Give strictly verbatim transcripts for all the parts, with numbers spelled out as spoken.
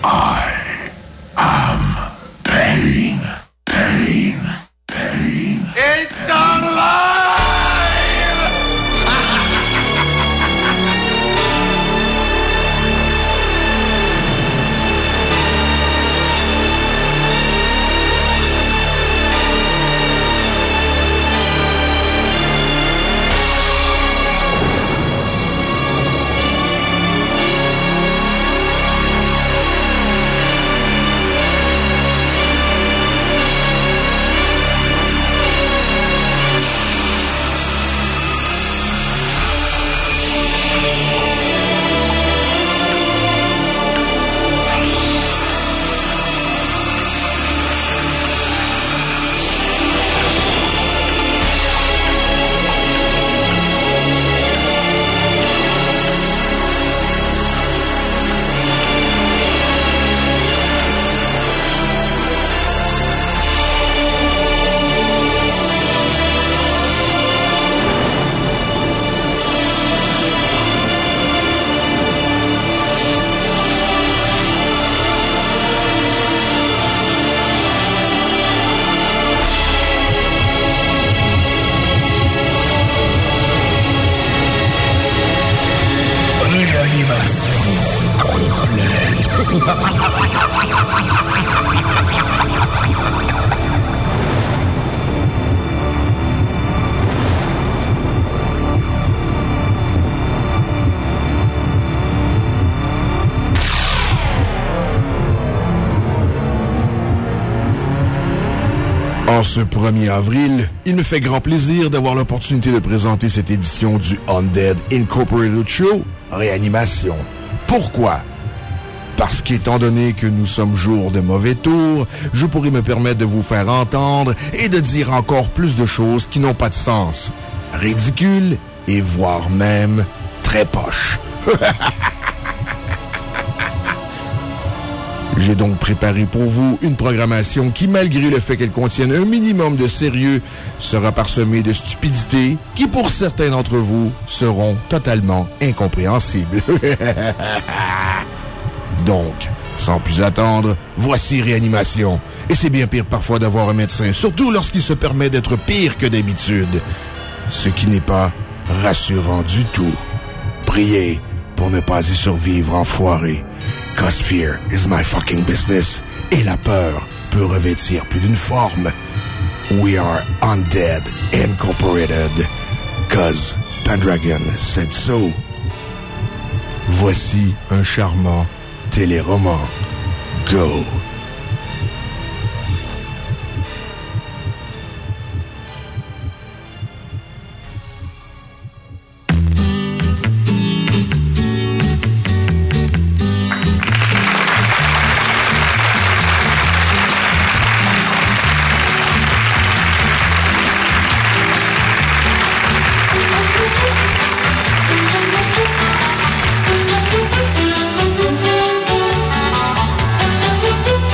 I am pain, pain, pain. It's alive! En ce premier avril, il me fait grand plaisir d'avoir l'opportunité de présenter cette édition du Undead Incorporated Show Réanimation. Pourquoi? Parce qu'étant donné que nous sommes jour de mauvais tour, je pourrais me permettre de vous faire entendre et de dire encore plus de choses qui n'ont pas de sens, ridicules et voire même très poches. J'ai donc préparé pour vous une programmation qui, malgré le fait qu'elle contienne un minimum de sérieux, sera parsemée de stupidités qui, pour certains d'entre vous, seront totalement incompréhensibles. Donc, sans plus attendre, voici Réanimation. Et c'est bien pire parfois d'avoir un médecin, surtout lorsqu'il se permet d'être pire que d'habitude. Ce qui n'est pas rassurant du tout. Priez pour ne pas y survivre, enfoiré. Cause fear is my fucking business. Et la peur peut revêtir plus d'une forme. We are Undead Incorporated. Cause Pendragon said so. Voici un charmant téléroman. Go! Thank you.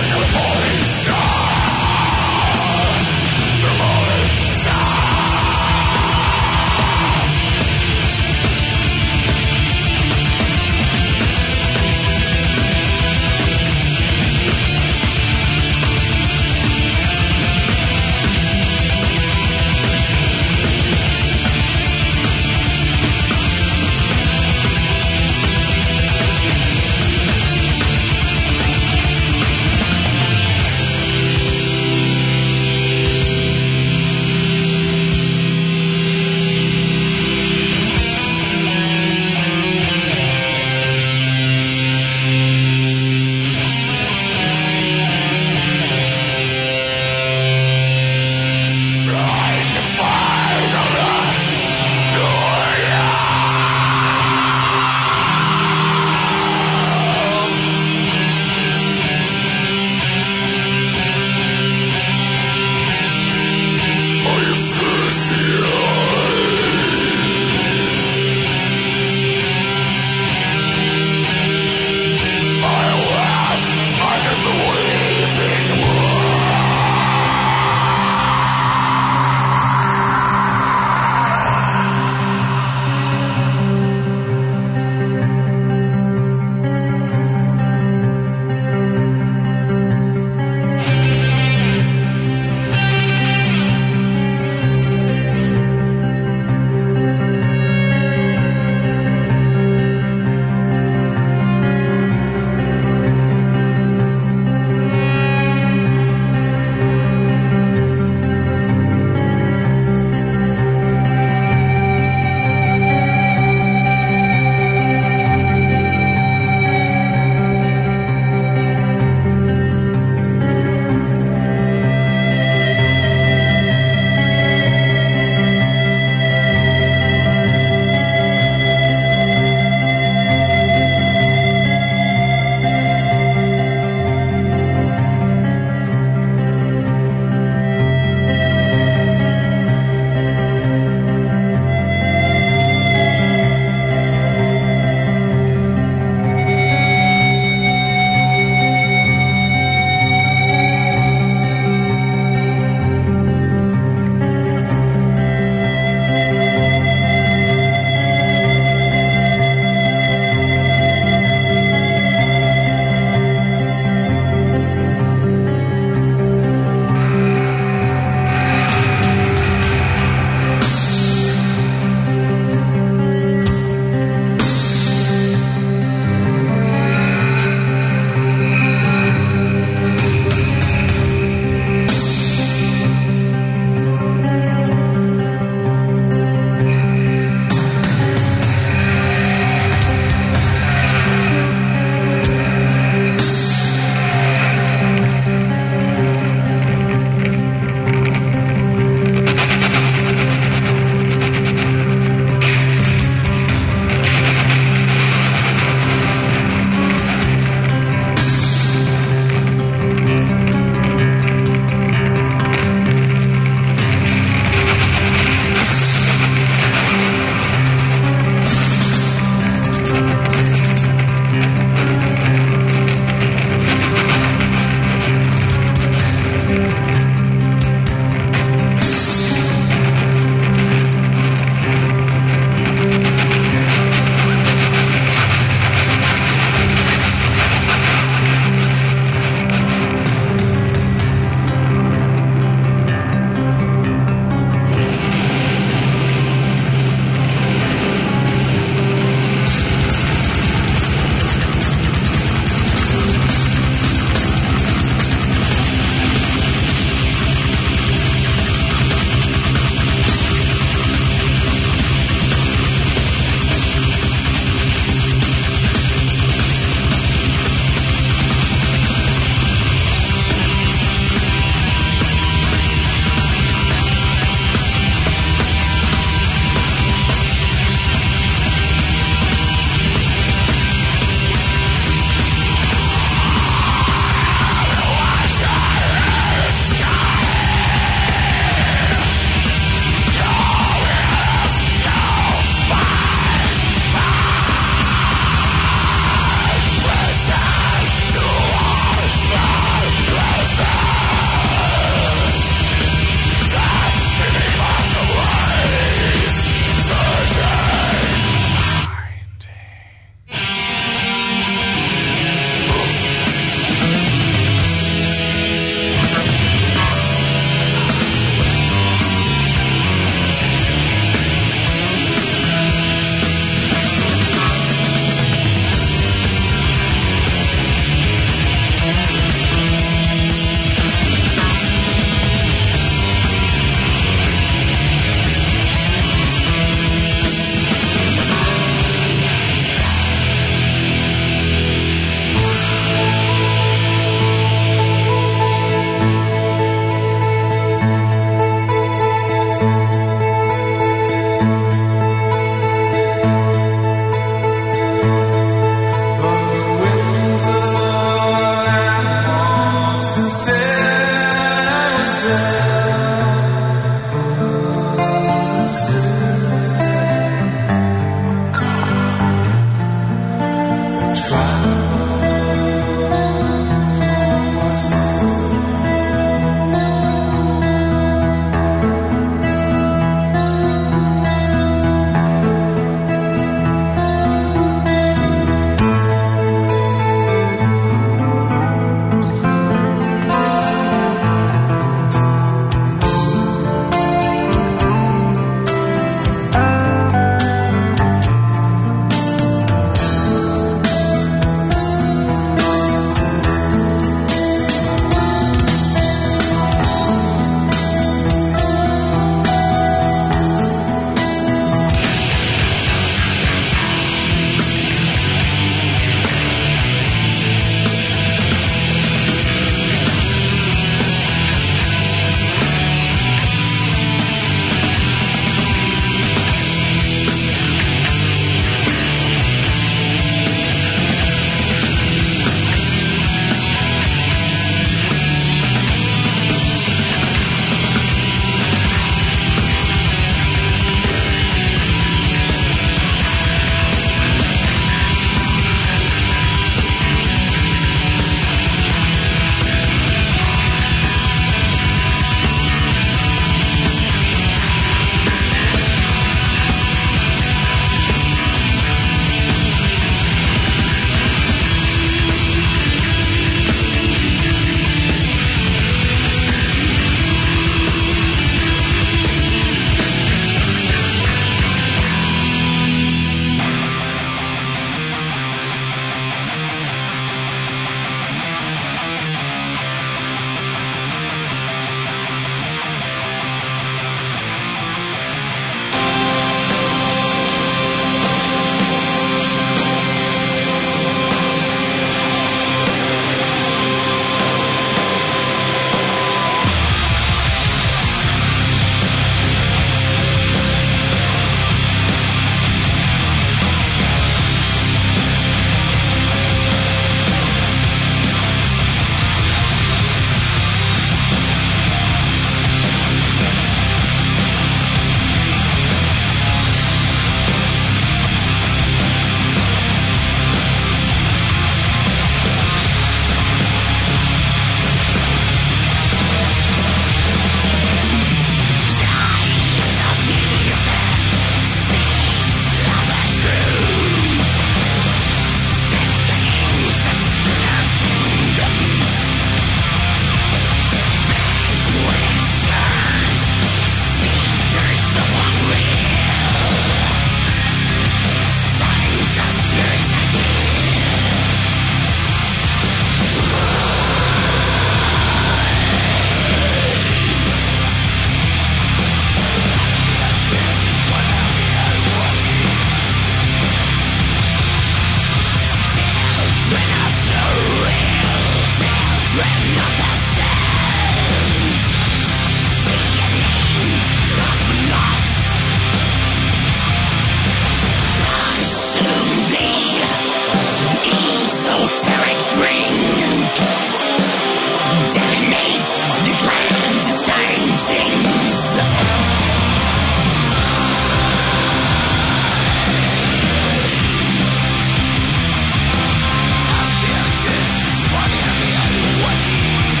What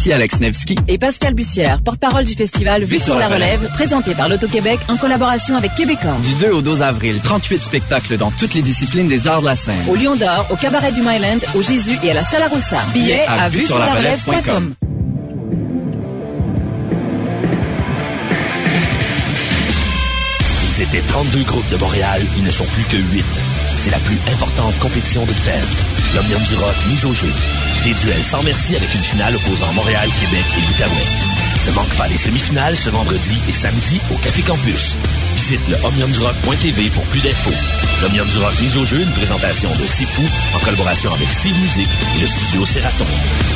Ici Alex Nevsky et Pascal Bussière, porte-parole du festival Vue sur la Relève, présenté par l'Auto-Québec en collaboration avec Québecor. Du deux au douze avril, trente-huit spectacles dans toutes les disciplines des arts de la scène. Au Lion d'Or, au Cabaret du Myland, au Jésus et à la Sala Rossa. Billets à, à vue sur la relève point com. C'était trente-deux groupes de Montréal, ils ne sont plus que huit. C'est la plus importante compétition de thème. L'Omnium du Rock mise au jeu. Des duels sans merci avec une finale opposant Montréal, Québec et l'Outaouais. Ne manque pas les semi-finales ce vendredi et samedi au Café Campus. Visite le omnium du rock point t v pour plus d'infos. L'Omnium du Rock mise au jeu, une présentation de C'est Fou en collaboration avec Steve Music et le studio Seraton.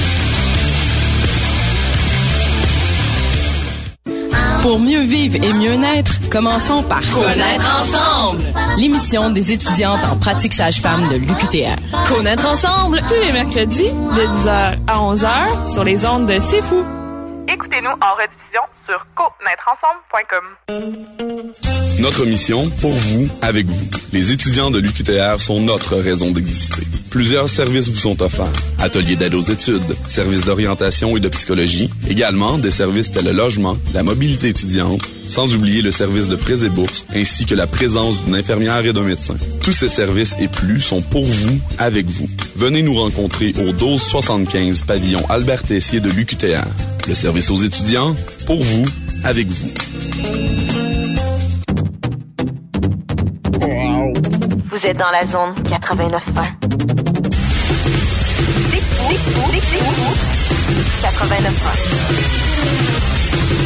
Pour mieux vivre et mieux naître, commençons par Connaître ensemble, l'émission des étudiantes en pratique sage-femme de l'U Q T R. Connaître ensemble, tous les mercredis de dix heures à onze heures sur les ondes de C'est Fou. Écoutez-nous en rediffusion sur connaître ensemble point com. Notre mission, pour vous, avec vous. Les étudiants de l'U Q T R sont notre raison d'exister. Plusieurs services vous sont offerts. Ateliers d'aide aux études, services d'orientation et de psychologie, également des services tels le logement, la mobilité étudiante, sans oublier le service de prêts et bourses, ainsi que la présence d'une infirmière et d'un médecin. Tous ces services et plus sont pour vous, avec vous. Venez nous rencontrer au douze soixante-quinze pavillon Albert Tessier de l'U Q T R. Le service aux étudiants, pour vous, avec vous. Vous êtes dans la zone quatre-vingt-neuf un. C'est fou, c'est fou, c'est fou. quatre-vingt-neuf un.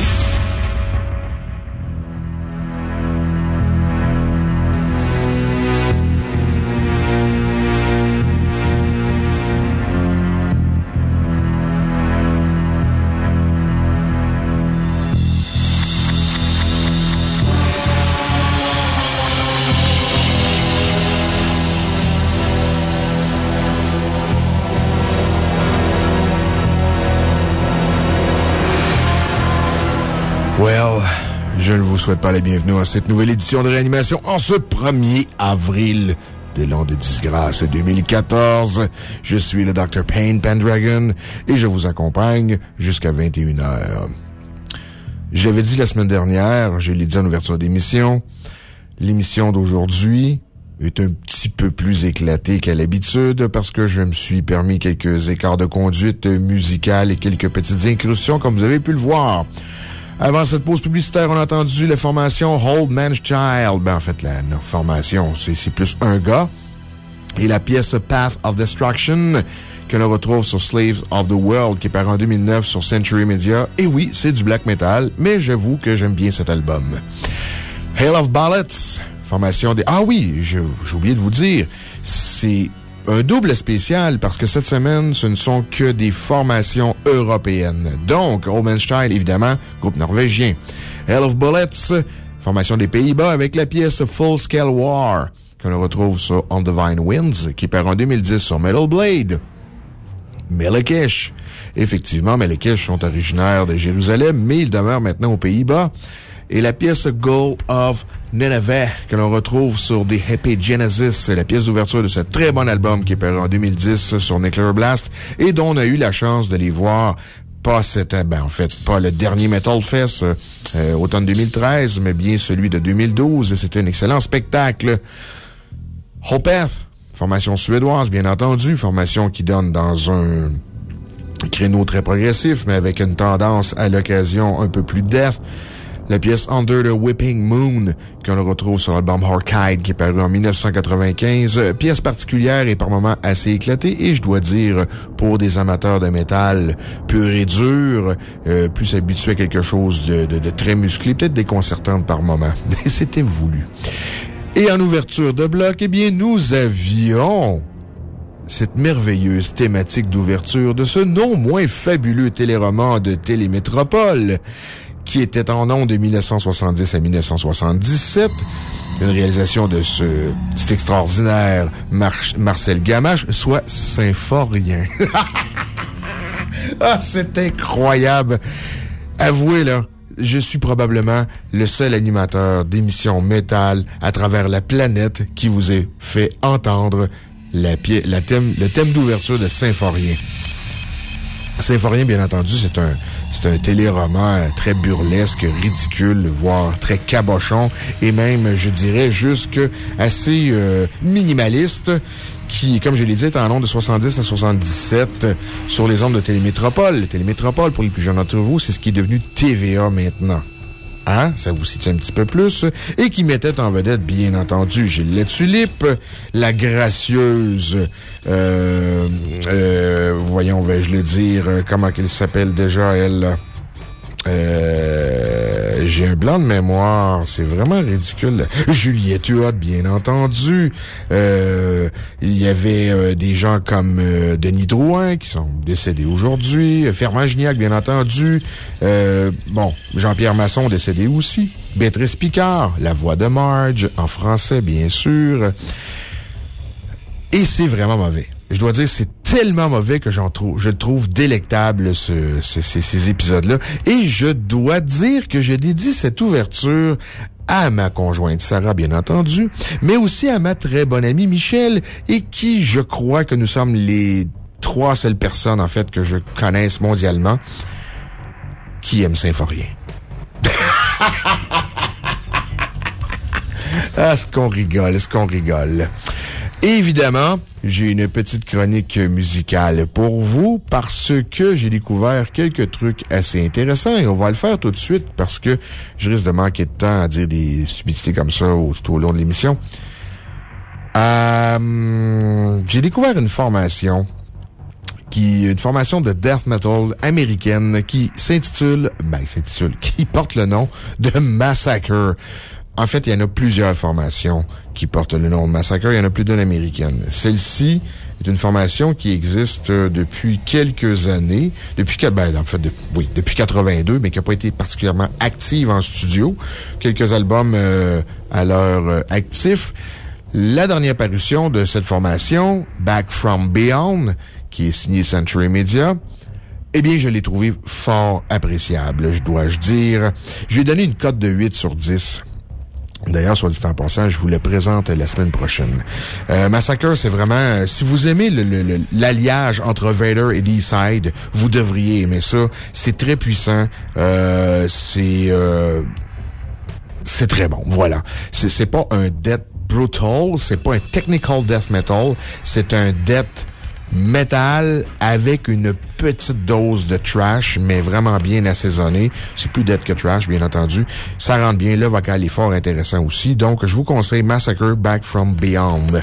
Well, je ne vous souhaite pas la bienvenue à cette nouvelle édition de Réanimation en ce premier avril de l'an de disgrâce deux mille quatorze. Je suis le docteur Payne Pendragon et je vous accompagne jusqu'à vingt et une heures. J'avais dit la semaine dernière, je l'ai dit en ouverture d'émission, l'émission d'aujourd'hui est un petit peu plus éclatée qu'à l'habitude parce que je me suis permis quelques écarts de conduite musicale et quelques petites incursions comme vous avez pu le voir. Avant cette pause publicitaire, on a entendu la formation Old Man's Child. Ben, en fait, la non, formation, c'est, c'est plus un gars. Et la pièce Path of Destruction, que l'on retrouve sur Slaves of the World, qui est paru en deux mille neuf sur Century Media. Et oui, c'est du black metal, mais j'avoue que j'aime bien cet album. Hail of Bullets, formation des... Ah oui, j'ai oublié de vous dire, c'est un double spécial parce que cette semaine, ce ne sont que des formations européennes. Donc, Old Man's Child, évidemment, groupe norvégien. Hail of Bullets, formation des Pays-Bas avec la pièce Full Scale War, qu'on retrouve sur On Divine Winds, qui est paru en deux mille dix sur Metal Blade. Melekesh. Effectivement, Melekesh sont originaires de Jérusalem, mais ils demeurent maintenant aux Pays-Bas. Et la pièce Goal of Nineveh, que l'on retrouve sur The Happy Genesis, la pièce d'ouverture de ce très bon album qui est paru en deux mille dix sur Nuclear Blast et dont on a eu la chance de les voir, pas cette, ben, en fait, pas le dernier Metal Fest, euh, automne deux mille treize, mais bien celui de deux mille douze. C'était un excellent spectacle. Opeth, formation suédoise, bien entendu, formation qui donne dans un créneau très progressif, mais avec une tendance à l'occasion un peu plus death. La pièce Under the Whipping Moon, qu'on retrouve sur l'album Horkide, qui est paru en mille neuf cent quatre-vingt-quinze. Pièce particulière et par moments assez éclatée, et je dois dire, pour des amateurs de métal pur et dur, euh, plus habitués à quelque chose de, de, de très musclé, peut-être déconcertante par moments. C'était voulu. Et en ouverture de bloc, eh bien, nous avions cette merveilleuse thématique d'ouverture de ce non moins fabuleux téléroman de Télémétropole, qui était en ondes de mille neuf cent soixante-dix à mille neuf cent soixante-dix-sept. Une réalisation de ce, cet extraordinaire Mar Marcel Gamache, soit Symphorien. Ah, c'est incroyable! Avouez, là, je suis probablement le seul animateur d'émissions métal à travers la planète qui vous ait fait entendre la, la thème, le thème d'ouverture de Symphorien. Symphorien, bien entendu, c'est un, c'est un téléroman très burlesque, ridicule, voire très cabochon, et même, je dirais, jusque assez euh, minimaliste, qui, comme je l'ai dit, est en ondes de soixante-dix à soixante-dix-sept sur les ondes de Télémétropole. Télémétropole, pour les plus jeunes d'entre vous, c'est ce qui est devenu T V A maintenant. Hein? Ça vous situe un petit peu plus. Et qui mettait en vedette, bien entendu, Gilles Latulippe, la gracieuse, euh, euh, voyons, vais-je le dire, comment qu'elle s'appelle déjà, elle? Euh, j'ai un blanc de mémoire. C'est vraiment ridicule. Juliette Huot, bien entendu. Euh, il y avait euh, des gens comme euh, Denis Drouin, qui sont décédés aujourd'hui. Fernand Gignac, bien entendu. Euh, bon, Jean-Pierre Masson, décédé aussi. Béatrice Picard, la voix de Marge, en français, bien sûr. Et c'est vraiment mauvais. Je dois dire, c'est tellement mauvais que j'en trouve, je trouve délectable ce, ce, ces, ces épisodes-là. Et je dois dire que je dédie cette ouverture à ma conjointe Sarah, bien entendu, mais aussi à ma très bonne amie Michel, et qui, je crois que nous sommes les trois seules personnes, en fait, que je connaisse mondialement, qui aiment Symphorien. Ah, est-ce qu'on rigole, est-ce qu'on rigole? Évidemment, j'ai une petite chronique musicale pour vous parce que j'ai découvert quelques trucs assez intéressants et on va le faire tout de suite parce que je risque de manquer de temps à dire des stupidités comme ça tout au long de l'émission. Euh, j'ai découvert une formation qui, une formation de death metal américaine qui s'intitule, ben, s'intitule, qui porte le nom de Massacre. En fait, il y en a plusieurs formations qui portent le nom de Massacre. Il y en a plus d'une américaine. Celle-ci est une formation qui existe depuis quelques années. Depuis, ben, en fait, de, oui, depuis quatre-vingt-deux, mais qui n'a pas été particulièrement active en studio. Quelques albums euh, à leur euh, actif. La dernière parution de cette formation, Back from Beyond, qui est signée Century Media, eh bien, je l'ai trouvé fort appréciable, je dois-je dire. Je lui ai donné une cote de huit sur dix. D'ailleurs, soit dit en passant, je vous le présente la semaine prochaine. Euh, Massacre, c'est vraiment, si vous aimez le, le, le, l'alliage entre Vader et D-Side, vous devriez aimer ça. C'est très puissant. Euh, c'est, euh, c'est très bon. Voilà. C'est, c'est pas un death brutal, c'est pas un technical death metal, c'est un death metal avec une petite dose de trash, mais vraiment bien assaisonnée. C'est plus death que trash, bien entendu. Ça rentre bien. Le vocal est fort intéressant aussi. Donc, je vous conseille Massacre Back from Beyond.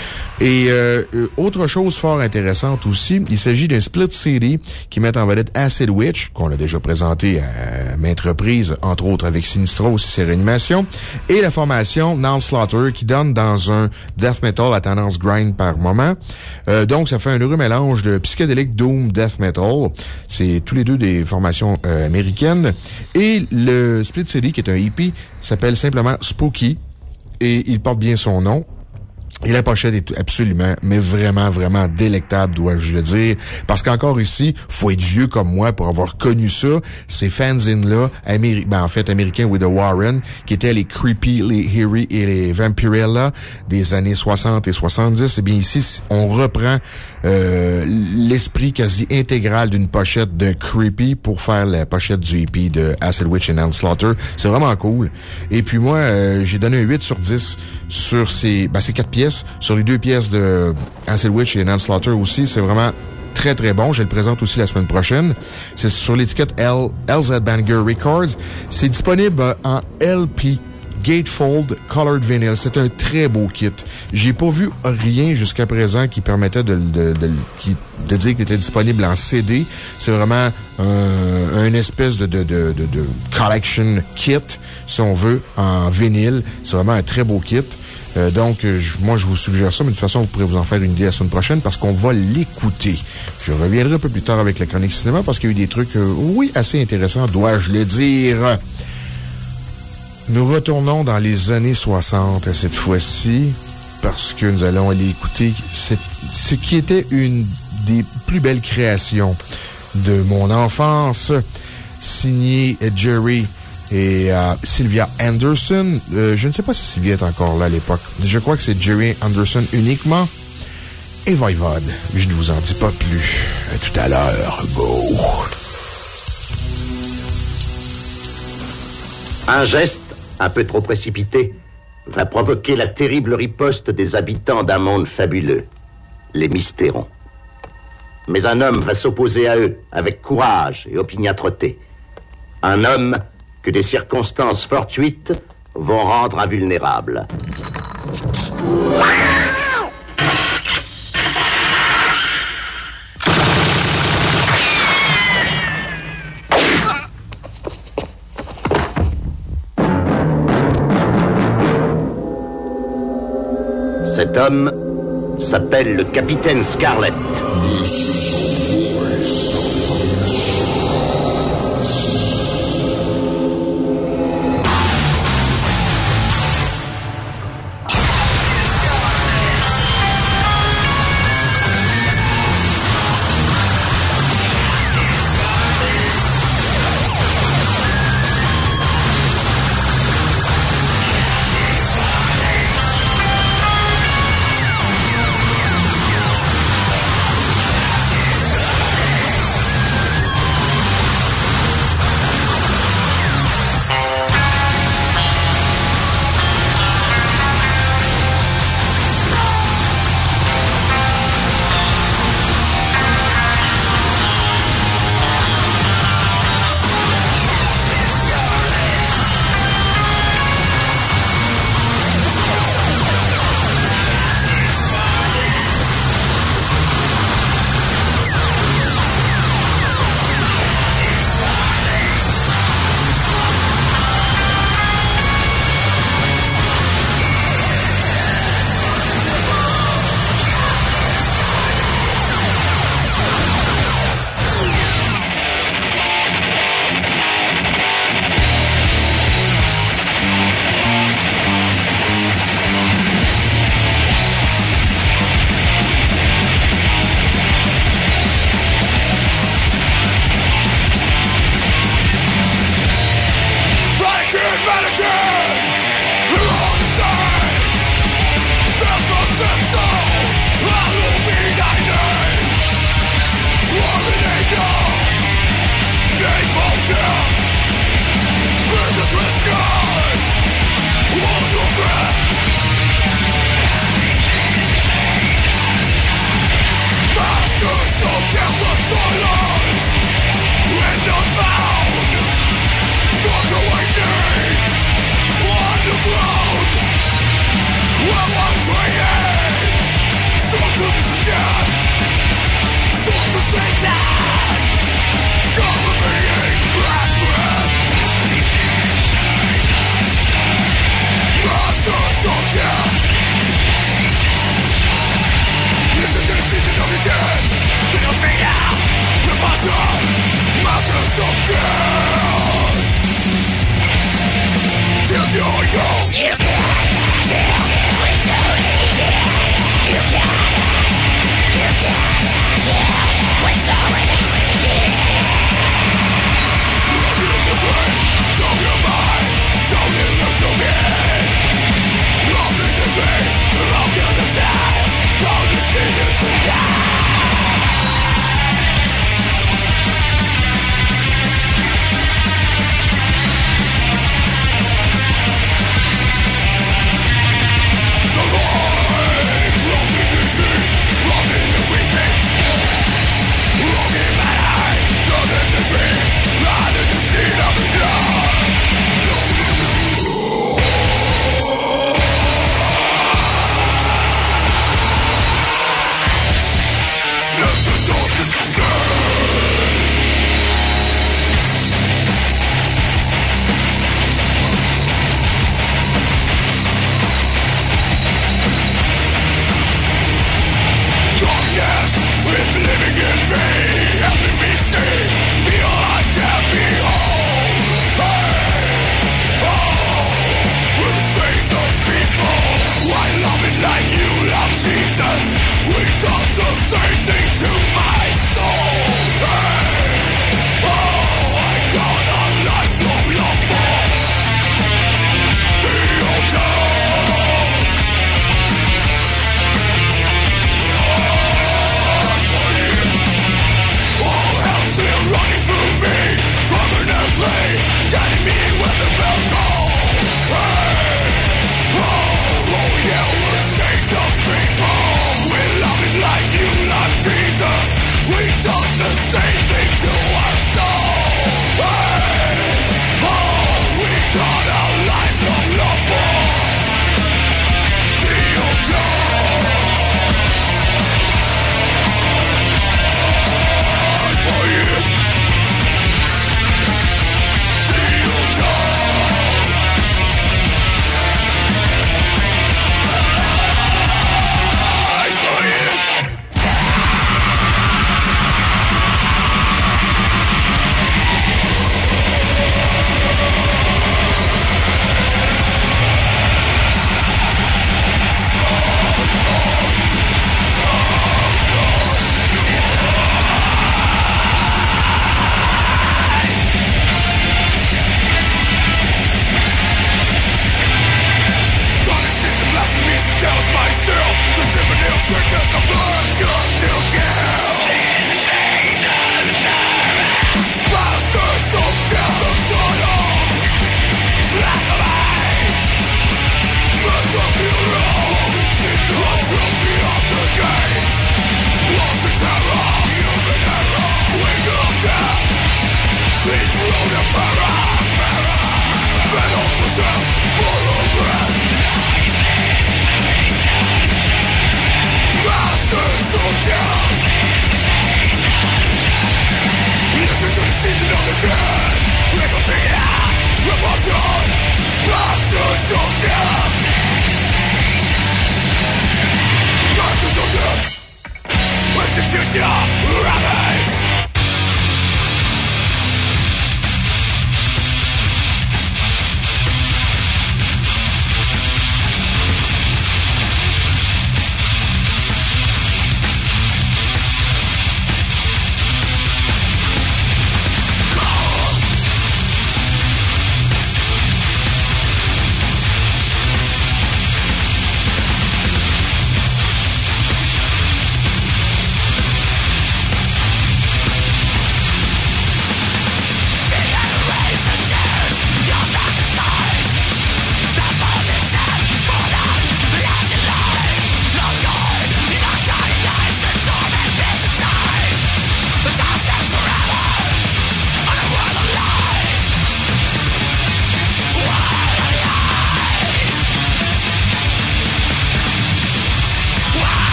Et euh, autre chose fort intéressante aussi, il s'agit d'un split C D qui met en vedette Acid Witch, qu'on a déjà présenté à maintes reprises, entre autres avec Sinistros et ses réanimations, et la formation Manslaughter qui donne dans un death metal à tendance grind par moment. Euh, donc, ça fait un heureux mélange de psychédélique doom death metal. C'est tous les deux des formations euh, américaines. Et le split C D, qui est un E P, s'appelle simplement Spooky, et il porte bien son nom. Et la pochette est absolument, mais vraiment, vraiment délectable, dois-je le dire. Parce qu'encore ici, faut être vieux comme moi pour avoir connu ça. Ces fanzines-là, Améri- ben, en fait, américains with the Warren, qui étaient les Creepy, les Eerie et les Vampirella des années soixante et soixante-dix. Eh bien, ici, on reprend, euh, l'esprit quasi intégral d'une pochette de Creepy pour faire la pochette du E P de Acid Witch et Manslaughter. C'est vraiment cool. Et puis moi, euh, j'ai donné un huit sur dix sur ces, ben, ces quatre pièces. Sur les deux pièces de Acid Witch et Manslaughter aussi, c'est vraiment très très bon. Je le présente aussi la semaine prochaine. C'est sur l'étiquette L, L Z Banger Records. C'est disponible en L P, Gatefold, Colored Vinyl. C'est un très beau kit. J'ai pas vu rien jusqu'à présent qui permettait de, de, de, qui, de dire qu'il était disponible en C D. C'est vraiment un, un espèce de, de, de, de, de collection kit, si on veut, en vinyle. C'est vraiment un très beau kit. Euh, donc, je, moi, je vous suggère ça, mais de toute façon, vous pourrez vous en faire une idée la semaine prochaine parce qu'on va l'écouter. Je reviendrai un peu plus tard avec la chronique cinéma parce qu'il y a eu des trucs, euh, oui, assez intéressants, dois-je le dire. Nous retournons dans les années soixante cette fois-ci parce que nous allons aller écouter cette, ce qui était une des plus belles créations de mon enfance, signée Jerry et euh, Sylvia Anderson. Euh, je ne sais pas si Sylvia est encore là à l'époque. Je crois que c'est Jerry Anderson uniquement. et Voivode. Je ne vous en dis pas plus. À tout à l'heure. Go! Un geste un peu trop précipité va provoquer la terrible riposte des habitants d'un monde fabuleux, les Mystérons. Mais un homme va s'opposer à eux avec courage et opiniâtreté. Un homme que des circonstances fortuites vont rendre invulnérable. Cet homme s'appelle le Capitaine Scarlet.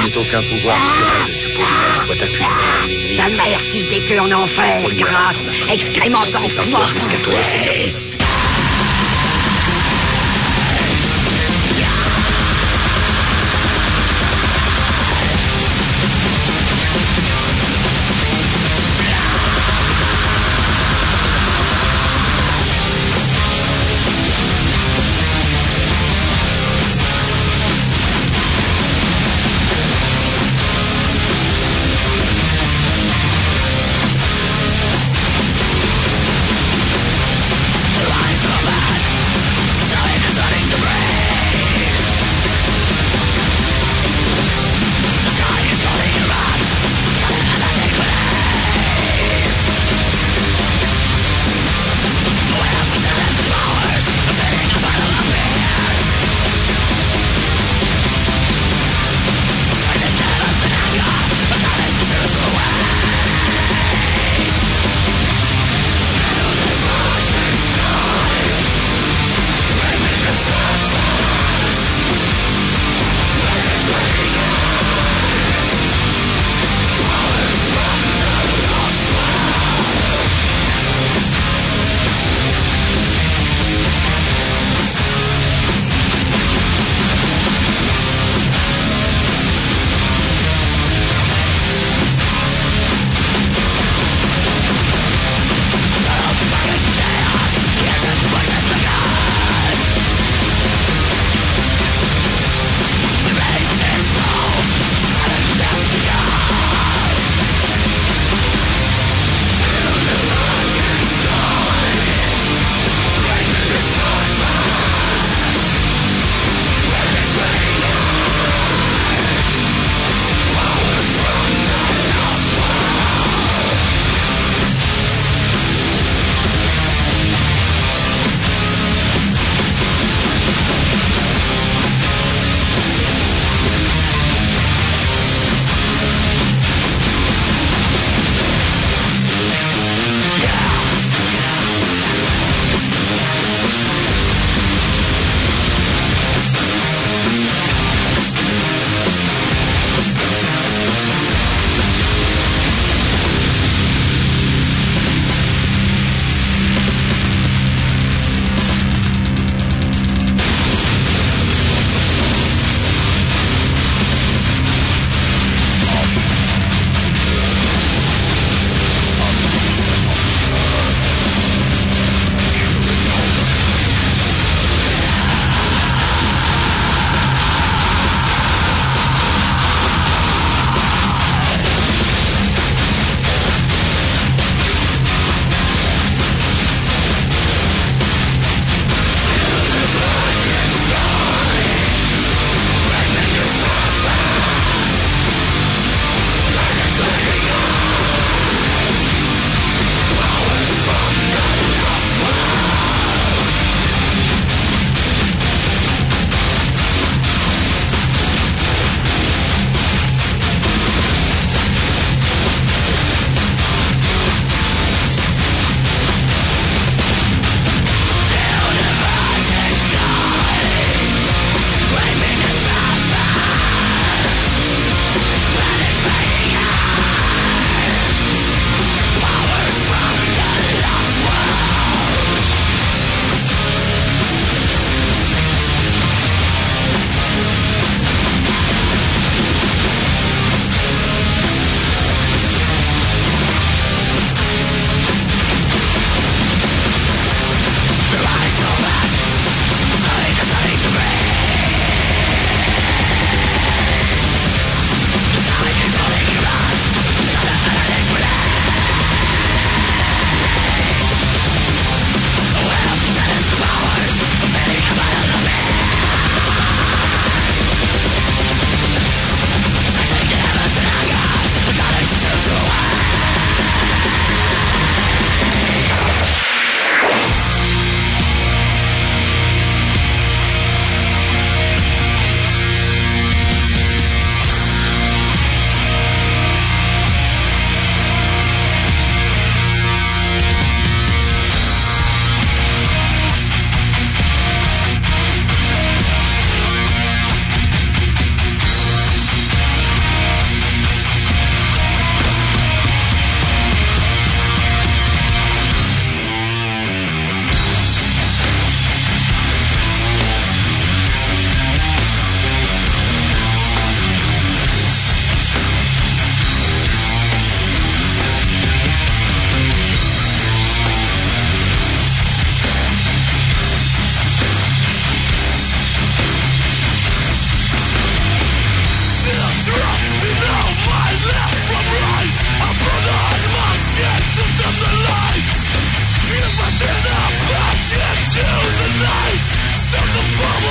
n'ait aucun pouvoir sur elle. C'est pour lui soit ta puissance ennemi. Ta mère suce des queues en enfer, grâce, excréments sans foi. Jusqu'à toi, Seigneur.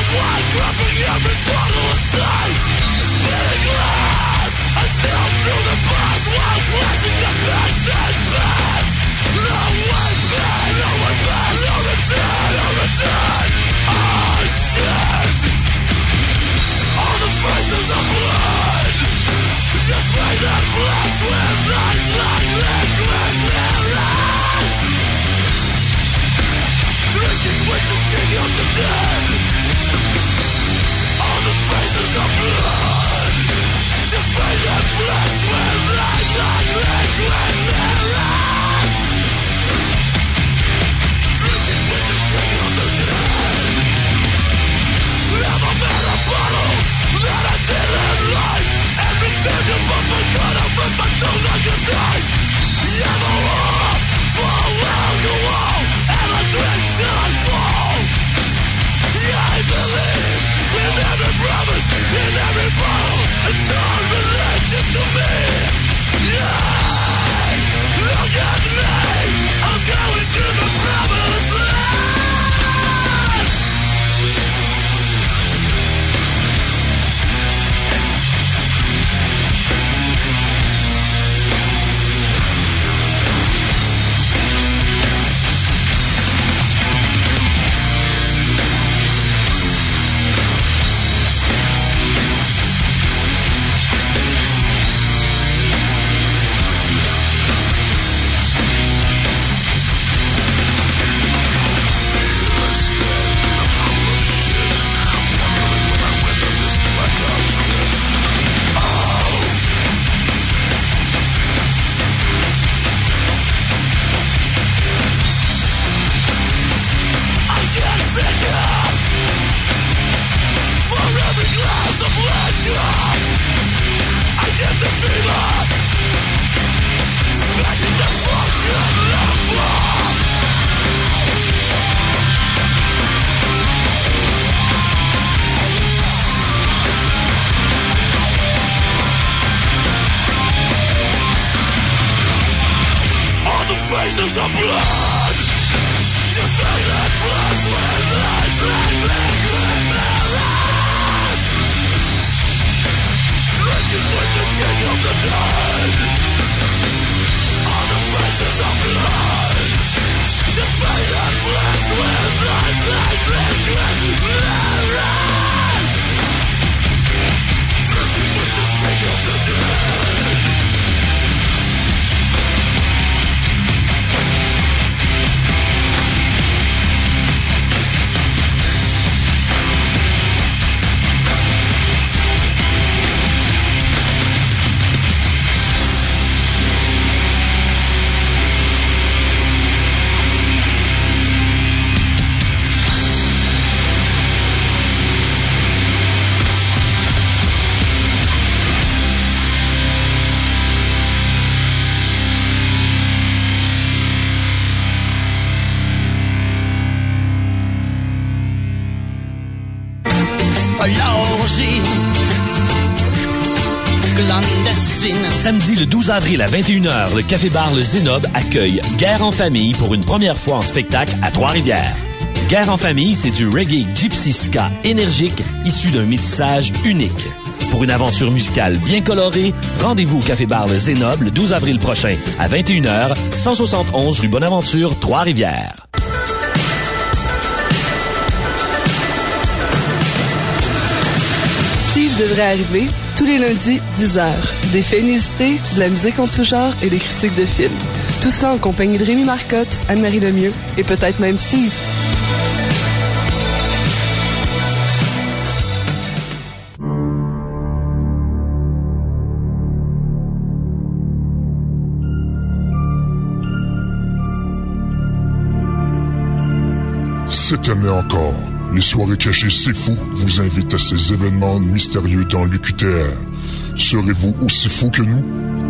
Samedi le douze avril à vingt et une heures, le Café-Bar Le Zénob accueille Guerre en famille pour une première fois en spectacle à Trois-Rivières. Guerre en famille, c'est du reggae gypsy ska énergique issu d'un métissage unique. Pour une aventure musicale bien colorée, rendez-vous au Café-Bar Le Zénob le douze avril prochain à vingt et une heures, cent soixante-onze rue Bonaventure, Trois-Rivières. Steve devrait arriver tous les lundis, dix heures. Des faits inusités, de la musique en tout genre et des critiques de films. Tout ça en compagnie de Rémi Marcotte, Anne-Marie Lemieux et peut-être même Steve. Cette année encore, les soirées cachées C'est Fou vous invitent à ces événements mystérieux dans l'U Q T R. Serez-vous aussi fou que nous?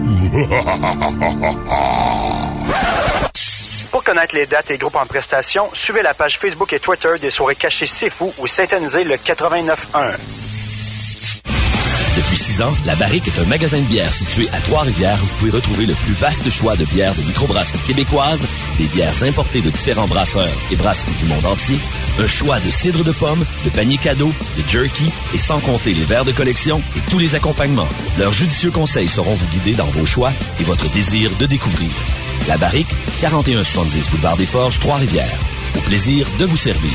Pour connaître les dates et groupes en prestation, suivez la page Facebook et Twitter des soirées cachées C'est Fou ou synthonisez le quatre-vingt-neuf un. Depuis six ans, La Barrique est un magasin de bières situé à Trois-Rivières où vous pouvez retrouver le plus vaste choix de bières de microbrasserie québécoise, des bières importées de différents brasseurs et brasseries du monde entier, Un choix de cidre de pomme, de paniers cadeaux, de jerky et sans compter les verres de collection et tous les accompagnements. Leurs judicieux conseils sauront vous guider dans vos choix et votre désir de découvrir. La Barrique, quarante et un soixante-dix boulevard des Forges, Trois-Rivières. Au plaisir de vous servir.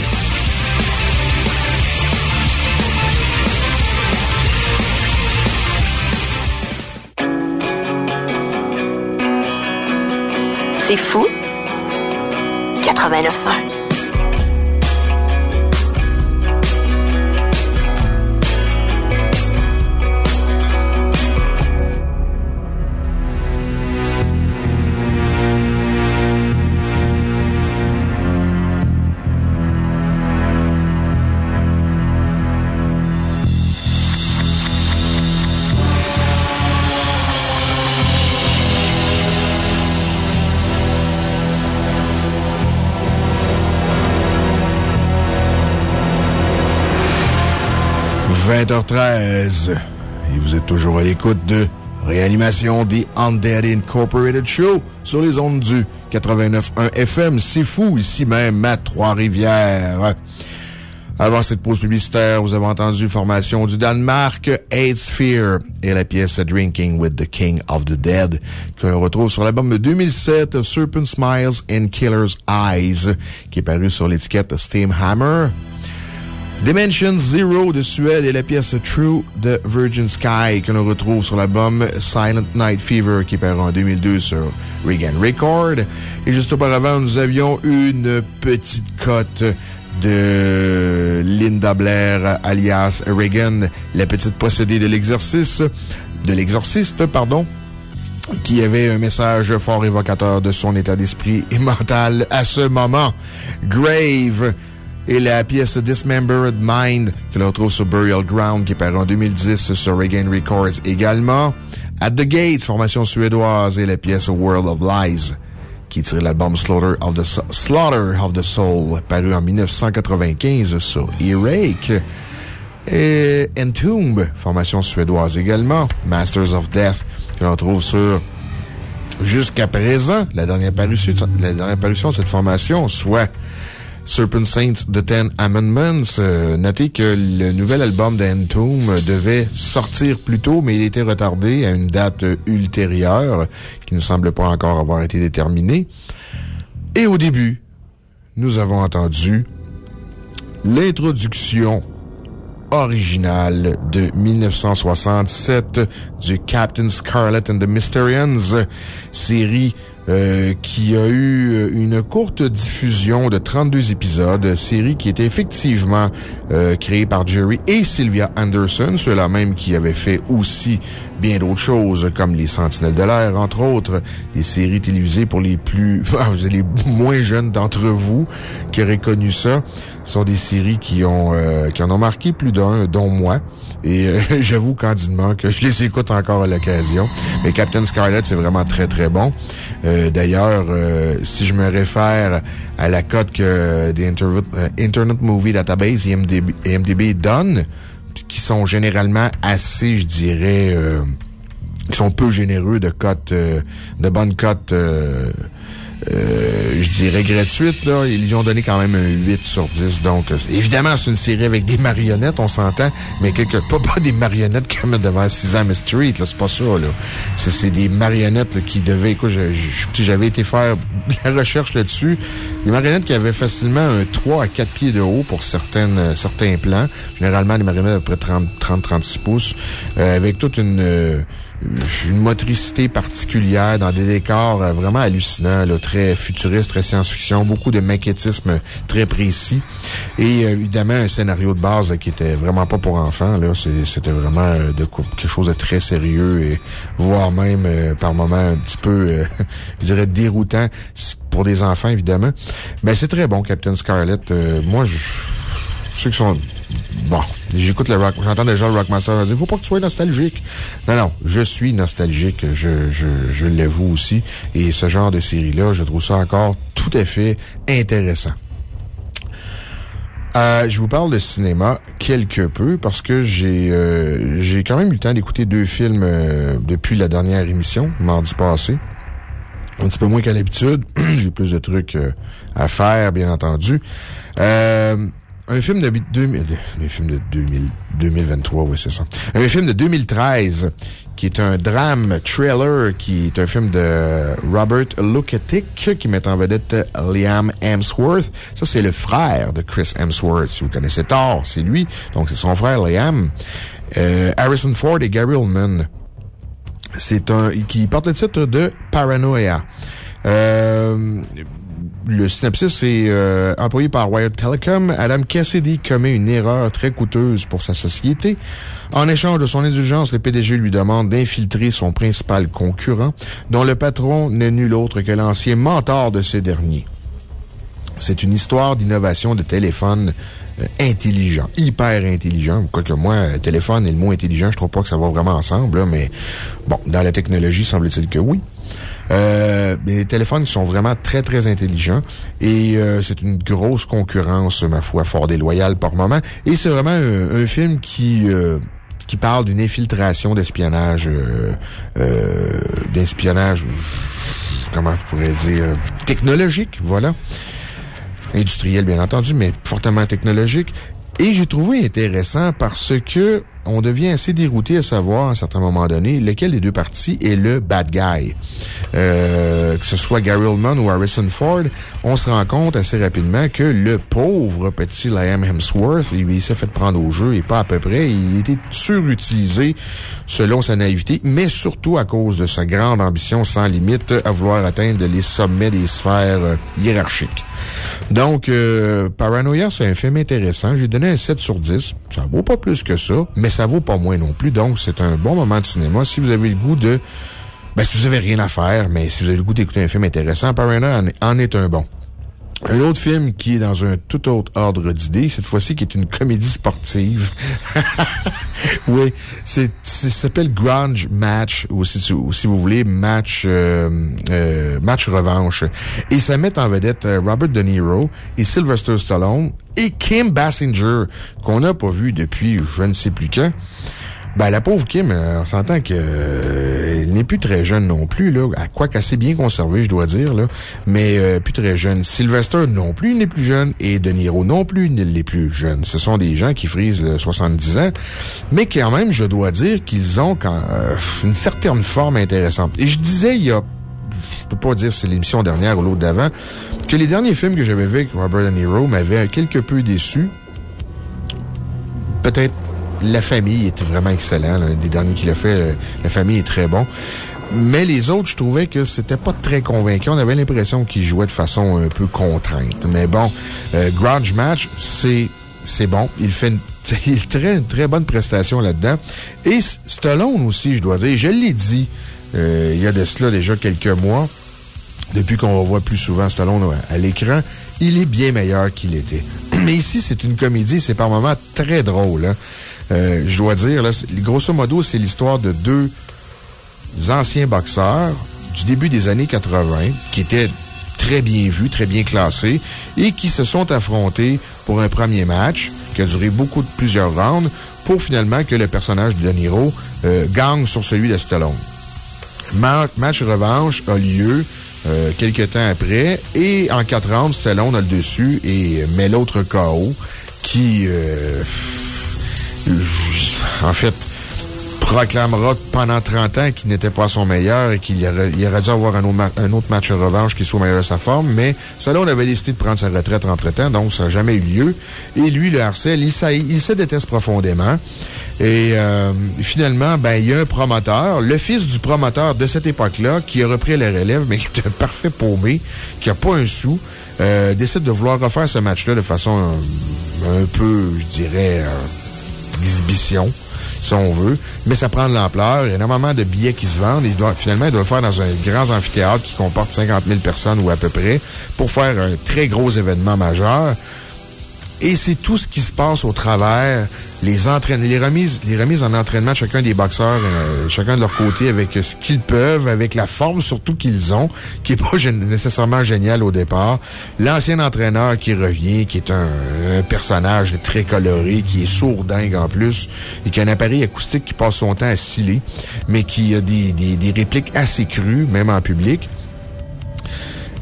C'est fou. quatre-vingt-neuf ans. vingt heures treize. Et vous êtes toujours à l'écoute de Réanimation The Undead Incorporated Show sur les ondes du quatre-vingt-neuf point un F M. C'est fou, ici même à Trois-Rivières. Avant cette pause publicitaire, vous avez entendu formation du Danemark, Eight Sphere, et la pièce Drinking with the King of the Dead, qu'on retrouve sur l'album de deux mille sept, Serpent Smiles and Killer's Eyes, qui est paru sur l'étiquette Steamhammer. Dimension Zero de Suède et la pièce True de Virgin Sky, que l'on retrouve sur l'album Silent Night Fever, qui est paru en deux mille deux sur Regan Record. Et juste auparavant, nous avions une petite cote de Linda Blair, alias Regan, la petite possédée de l'exercice, de l'exorciste, pardon, qui avait un message fort évocateur de son état d'esprit et mental à ce moment. Grave et la pièce Dismembered Mind, que l'on retrouve sur Burial Ground, qui est paru en deux mille dix sur Regan Records également. At the Gates, formation suédoise, et la pièce World of Lies, qui tire l'album Slaughter of the, so Slaughter of the Soul, paru en mille neuf cent quatre-vingt-quinze sur Earache. Et Entomb, formation suédoise également, Masters of Death, que l'on trouve sur, jusqu'à présent, la dernière parution, la dernière parution de cette formation, soit Serpent Saints The Ten Amendments. Euh, notez que le nouvel album d'Entomb devait sortir plus tôt, mais il était retardé à une date ultérieure qui ne semble pas encore avoir été déterminée. Et au début, nous avons entendu l'introduction originale de mille neuf cent soixante-sept du Captain Scarlet and the Mysterians, série Euh, qui a eu une courte diffusion de trente-deux épisodes, série qui était effectivement euh, créée par Jerry et Sylvia Anderson, ceux-là même qui avaient fait aussi bien d'autres choses, comme Les Sentinelles de l'air, entre autres, des séries télévisées pour les plus, les moins jeunes d'entre vous qui auraient connu ça. Ce sont des séries qui ont, euh, qui en ont marqué plus d'un, dont moi. Et euh, j'avoue candidement que je les écoute encore à l'occasion. Mais Captain Scarlet, c'est vraiment très, très bon. Euh, D'ailleurs, euh, si je me réfère à la cote que des Inter euh, Internet Movie Database et M D B, M D B donnent, qui sont généralement assez, je dirais, euh, qui sont peu généreux de cotes, euh, de bonnes cotes, euh, Euh, je dirais gratuite, là. Ils lui ont donné quand même un huit sur dix. Donc, euh, évidemment, c'est une série avec des marionnettes, on s'entend, mais quelque, pas, pas des marionnettes qui mettent devant Sesame Street, là. C'est pas ça, là. C'est des marionnettes, là, qui devaient, écoute, j'avais été faire la recherche là-dessus. Des marionnettes qui avaient facilement un trois à quatre pieds de haut pour certaines, euh, certains plans. Généralement, des marionnettes à peu près trente à trente-six pouces, euh, avec toute une, euh, une motricité particulière dans des décors vraiment hallucinants, là, très futuristes, très science-fiction, beaucoup de maquettisme très précis et euh, évidemment un scénario de base là, qui était vraiment pas pour enfants. Là, c'était vraiment euh, de quoi, quelque chose de très sérieux et voire même euh, par moments un petit peu, euh, je dirais, déroutant pour des enfants, évidemment. Mais c'est très bon, Captain Scarlet. Euh, moi, je, ceux qui sont... Bon, j'écoute le rock, j'entends déjà le Rockmaster dire, faut pas que tu sois nostalgique. Non, non, je suis nostalgique, je, je, je l'avoue aussi. Et ce genre de série-là, je trouve ça encore tout à fait intéressant. Euh, je vous parle de cinéma quelque peu parce que j'ai, euh, j'ai quand même eu le temps d'écouter deux films euh, depuis la dernière émission, mardi passé. Un petit peu moins qu'à l'habitude. J'ai plus de trucs euh, à faire, bien entendu. Euh, un film de deux mille, un film de deux mille, deux mille vingt-trois, oui, c'est ça. Un film de deux mille treize, qui est un drame thriller, qui est un film de Robert Luketic, qui met en vedette Liam Hemsworth. Ça, c'est le frère de Chris Hemsworth. Si vous connaissez Thor, c'est lui. Donc, c'est son frère, Liam. Euh, Harrison Ford et Gary Oldman. C'est un, qui porte le titre de Paranoia. Euh, le synopsis est euh, employé par Wired Telecom. Adam Cassidy commet une erreur très coûteuse pour sa société. En échange de son indulgence, le P D G lui demande d'infiltrer son principal concurrent, dont le patron n'est nul autre que l'ancien mentor de ce dernier. C'est une histoire d'innovation de téléphone euh, intelligent, hyper intelligent. Quoique moi, téléphone et le mot intelligent, je trouve pas que ça va vraiment ensemble, là, mais bon, dans la technologie, semble-t-il que oui. Euh, des téléphones qui sont vraiment très, très intelligents. Et euh, c'est une grosse concurrence, ma foi, fort déloyale par moment. Et c'est vraiment un, un film qui... Euh, qui parle d'une infiltration d'espionnage, euh, euh, d'espionnage, comment je pourrais dire, technologique, voilà. Industriel, bien entendu, mais fortement technologique. Et j'ai trouvé intéressant parce que on devient assez dérouté à savoir, à un certain moment donné, lequel des deux parties est le bad guy. Euh, que ce soit Gary Oldman ou Harrison Ford, on se rend compte assez rapidement que le pauvre petit Liam Hemsworth, il, il s'est fait prendre au jeu et pas à peu près. Il était surutilisé selon sa naïveté, mais surtout à cause de sa grande ambition sans limite à vouloir atteindre les sommets des sphères euh, hiérarchiques. Donc, euh, Paranoia, c'est un film intéressant. J'ai donné un sept sur dix. Ça vaut pas plus que ça, mais ça vaut pas moins non plus. Donc, c'est un bon moment de cinéma. Si vous avez le goût de... Ben, si vous avez rien à faire, mais si vous avez le goût d'écouter un film intéressant, Paranoia en est un bon. Un autre film qui est dans un tout autre ordre d'idées, cette fois-ci, qui est une comédie sportive. Oui, c'est, c'est, ça s'appelle Grudge Match, ou si, ou si vous voulez, Match, euh, euh, Match Revanche. Et ça met en vedette Robert De Niro et Sylvester Stallone et Kim Basinger, qu'on n'a pas vu depuis je ne sais plus quand. Ben, la pauvre Kim, on s'entend qu'elle euh, n'est plus très jeune non plus, là. Quoique assez bien conservée, je dois dire, là. Mais, euh, plus très jeune. Sylvester non plus n'est plus jeune et De Niro non plus n'est plus jeune. Ce sont des gens qui frisent le soixante-dix ans. Mais quand même, je dois dire qu'ils ont quand, euh, une certaine forme intéressante. Et je disais, il y a, je peux pas dire si c'est l'émission dernière ou l'autre d'avant, que les derniers films que j'avais vus avec Robert De Niro m'avaient quelque peu déçu. Peut-être La Famille était vraiment excellent. L'un des derniers qu'il a fait, La Famille est très bon. Mais les autres, je trouvais que c'était pas très convaincant. On avait l'impression qu'il jouait de façon un peu contrainte. Mais bon, euh, Grudge Match, c'est, c'est bon. Il fait une, une très, une très bonne prestation là-dedans. Et Stallone aussi, je dois dire. Je l'ai dit, euh, il y a de cela déjà quelques mois, depuis qu'on voit plus souvent Stallone à l'écran. Il est bien meilleur qu'il était. Mais ici, c'est une comédie, c'est par moments très drôle, hein. Euh, je dois dire, là, grosso modo, c'est l'histoire de deux anciens boxeurs du début des années quatre-vingt qui étaient très bien vus, très bien classés et qui se sont affrontés pour un premier match qui a duré beaucoup de plusieurs rounds pour finalement que le personnage de De Niro euh, gagne sur celui de Stallone. Ma- match revanche a lieu euh, quelques temps après et en quatre rounds, Stallone a le dessus et met l'autre K O qui... Euh, en fait, proclamera pendant trente ans qu'il n'était pas à son meilleur et qu'il aurait, il aurait dû avoir un autre, ma- un autre match de revanche qui soit au meilleur de sa forme. Mais Stallone avait décidé de prendre sa retraite entre-temps, donc ça n'a jamais eu lieu. Et lui, le harcèle, il, ça, il se déteste profondément. Et euh, finalement, ben, il y a un promoteur, le fils du promoteur de cette époque-là, qui a repris la relève, mais qui est un parfait paumé, qui n'a pas un sou, euh, décide de vouloir refaire ce match-là de façon un, un peu, je dirais... Euh, exhibition, si on veut. Mais ça prend de l'ampleur. Il y a énormément de billets qui se vendent. Il doit, finalement, il doit le faire dans un grand amphithéâtre qui comporte cinquante mille personnes ou à peu près pour faire un très gros événement majeur. Et c'est tout ce qui se passe au travers, les entraînements, les remises, les remises en entraînement de chacun des boxeurs, euh, chacun de leur côté avec ce qu'ils peuvent, avec la forme surtout qu'ils ont, qui est pas nécessairement géniale au départ. L'ancien entraîneur qui revient, qui est un, un personnage très coloré, qui est sourdingue en plus, et qui a un appareil acoustique qui passe son temps à sciller, mais qui a des, des, des répliques assez crues, même en public.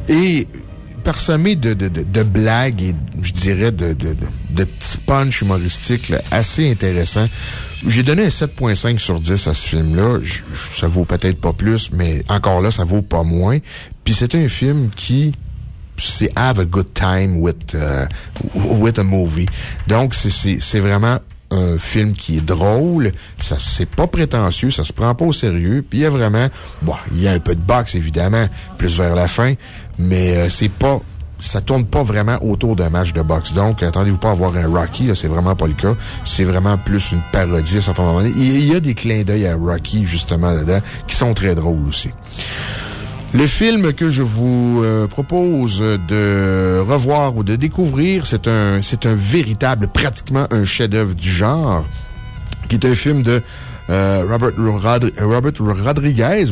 Et parsemé de, de, de, de blagues et, je dirais, de, de, de, de petits punch humoristiques là, assez intéressants. J'ai donné un sept virgule cinq sur dix à ce film-là. Je, ça vaut peut-être pas plus, mais encore là, ça vaut pas moins. Puis c'est un film qui... c'est have a good time with, uh, with a movie. Donc, c'est, c'est, c'est vraiment un film qui est drôle. Ça, c'est pas prétentieux, ça se prend pas au sérieux. Puis il y a vraiment, bon, il y a un peu de boxe, évidemment, plus vers la fin, mais euh, c'est pas, ça tourne pas vraiment autour d'un match de boxe. Donc, attendez-vous pas à voir un Rocky, là, c'est vraiment pas le cas. C'est vraiment plus une parodie à certains moments. Il y a des clins d'œil à Rocky, justement, là-dedans, qui sont très drôles aussi. Le film que je vous euh, propose de revoir ou de découvrir, c'est un, c'est un véritable, pratiquement un chef-d'œuvre du genre, qui est un film de euh, Robert, Rodri- Robert Rodriguez,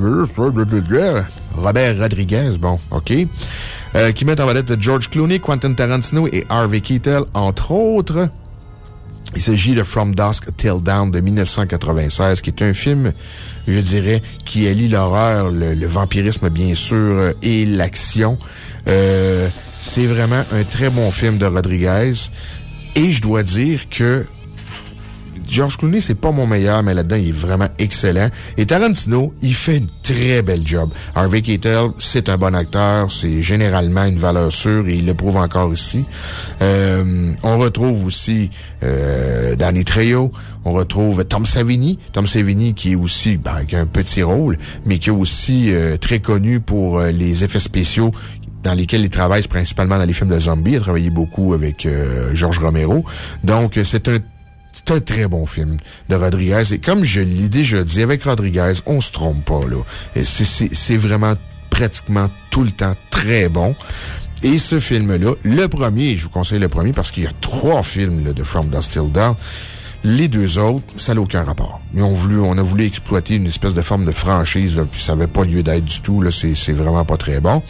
Robert Rodriguez, bon, OK, euh, qui met en vedette George Clooney, Quentin Tarantino et Harvey Keitel, entre autres. Il s'agit de From Dusk Till Dawn de mille neuf cent quatre-vingt-seize, qui est un film, je dirais, qui allie l'horreur, le, le vampirisme, bien sûr, et l'action. Euh, c'est vraiment un très bon film de Rodriguez. Et je dois dire que George Clooney, c'est pas mon meilleur, mais là-dedans, il est vraiment excellent. Et Tarantino, il fait une très belle job. Harvey Keitel, c'est un bon acteur, c'est généralement une valeur sûre et il le prouve encore ici. Euh, on retrouve aussi euh, Danny Trejo, on retrouve Tom Savini. Tom Savini qui est aussi, ben, qui a un petit rôle, mais qui est aussi euh, très connu pour euh, les effets spéciaux dans lesquels il travaille principalement dans les films de zombies. Il a travaillé beaucoup avec euh, George Romero. Donc, c'est un C'est un très bon film de Rodriguez. Et comme je l'ai déjà dit, avec Rodriguez, on se trompe pas, là. C'est, c'est, c'est vraiment pratiquement tout le temps très bon. Et ce film-là, le premier, je vous conseille le premier parce qu'il y a trois films là, de From Dusk Till Dawn. Les deux autres, ça n'a aucun rapport. Ils ont voulu, on a voulu exploiter une espèce de forme de franchise, là, puis ça n'avait pas lieu d'être du tout, là. C'est, c'est vraiment pas très bon.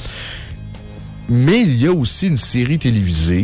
Mais il y a aussi une série télévisée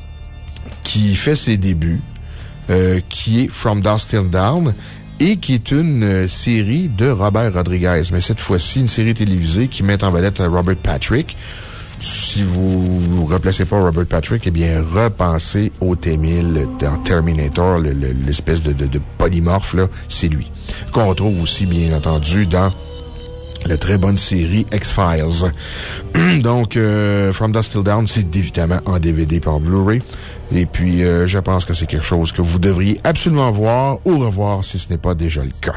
qui fait ses débuts. Euh, qui est From Dusk Till Dawn et qui est une euh, série de Robert Rodriguez. Mais cette fois-ci, une série télévisée qui met en vedette Robert Patrick. Si vous ne vous replacez pas Robert Patrick, eh bien, repensez au T mille dans Terminator, le, le, l'espèce de, de, de polymorphe, là, c'est lui. Qu'on retrouve aussi, bien entendu, dans la très bonne série X-Files. Donc, euh, From Dusk Till Dawn, c'est évidemment en D V D par Blu-ray. Et puis, euh, je pense que c'est quelque chose que vous devriez absolument voir ou revoir si ce n'est pas déjà le cas.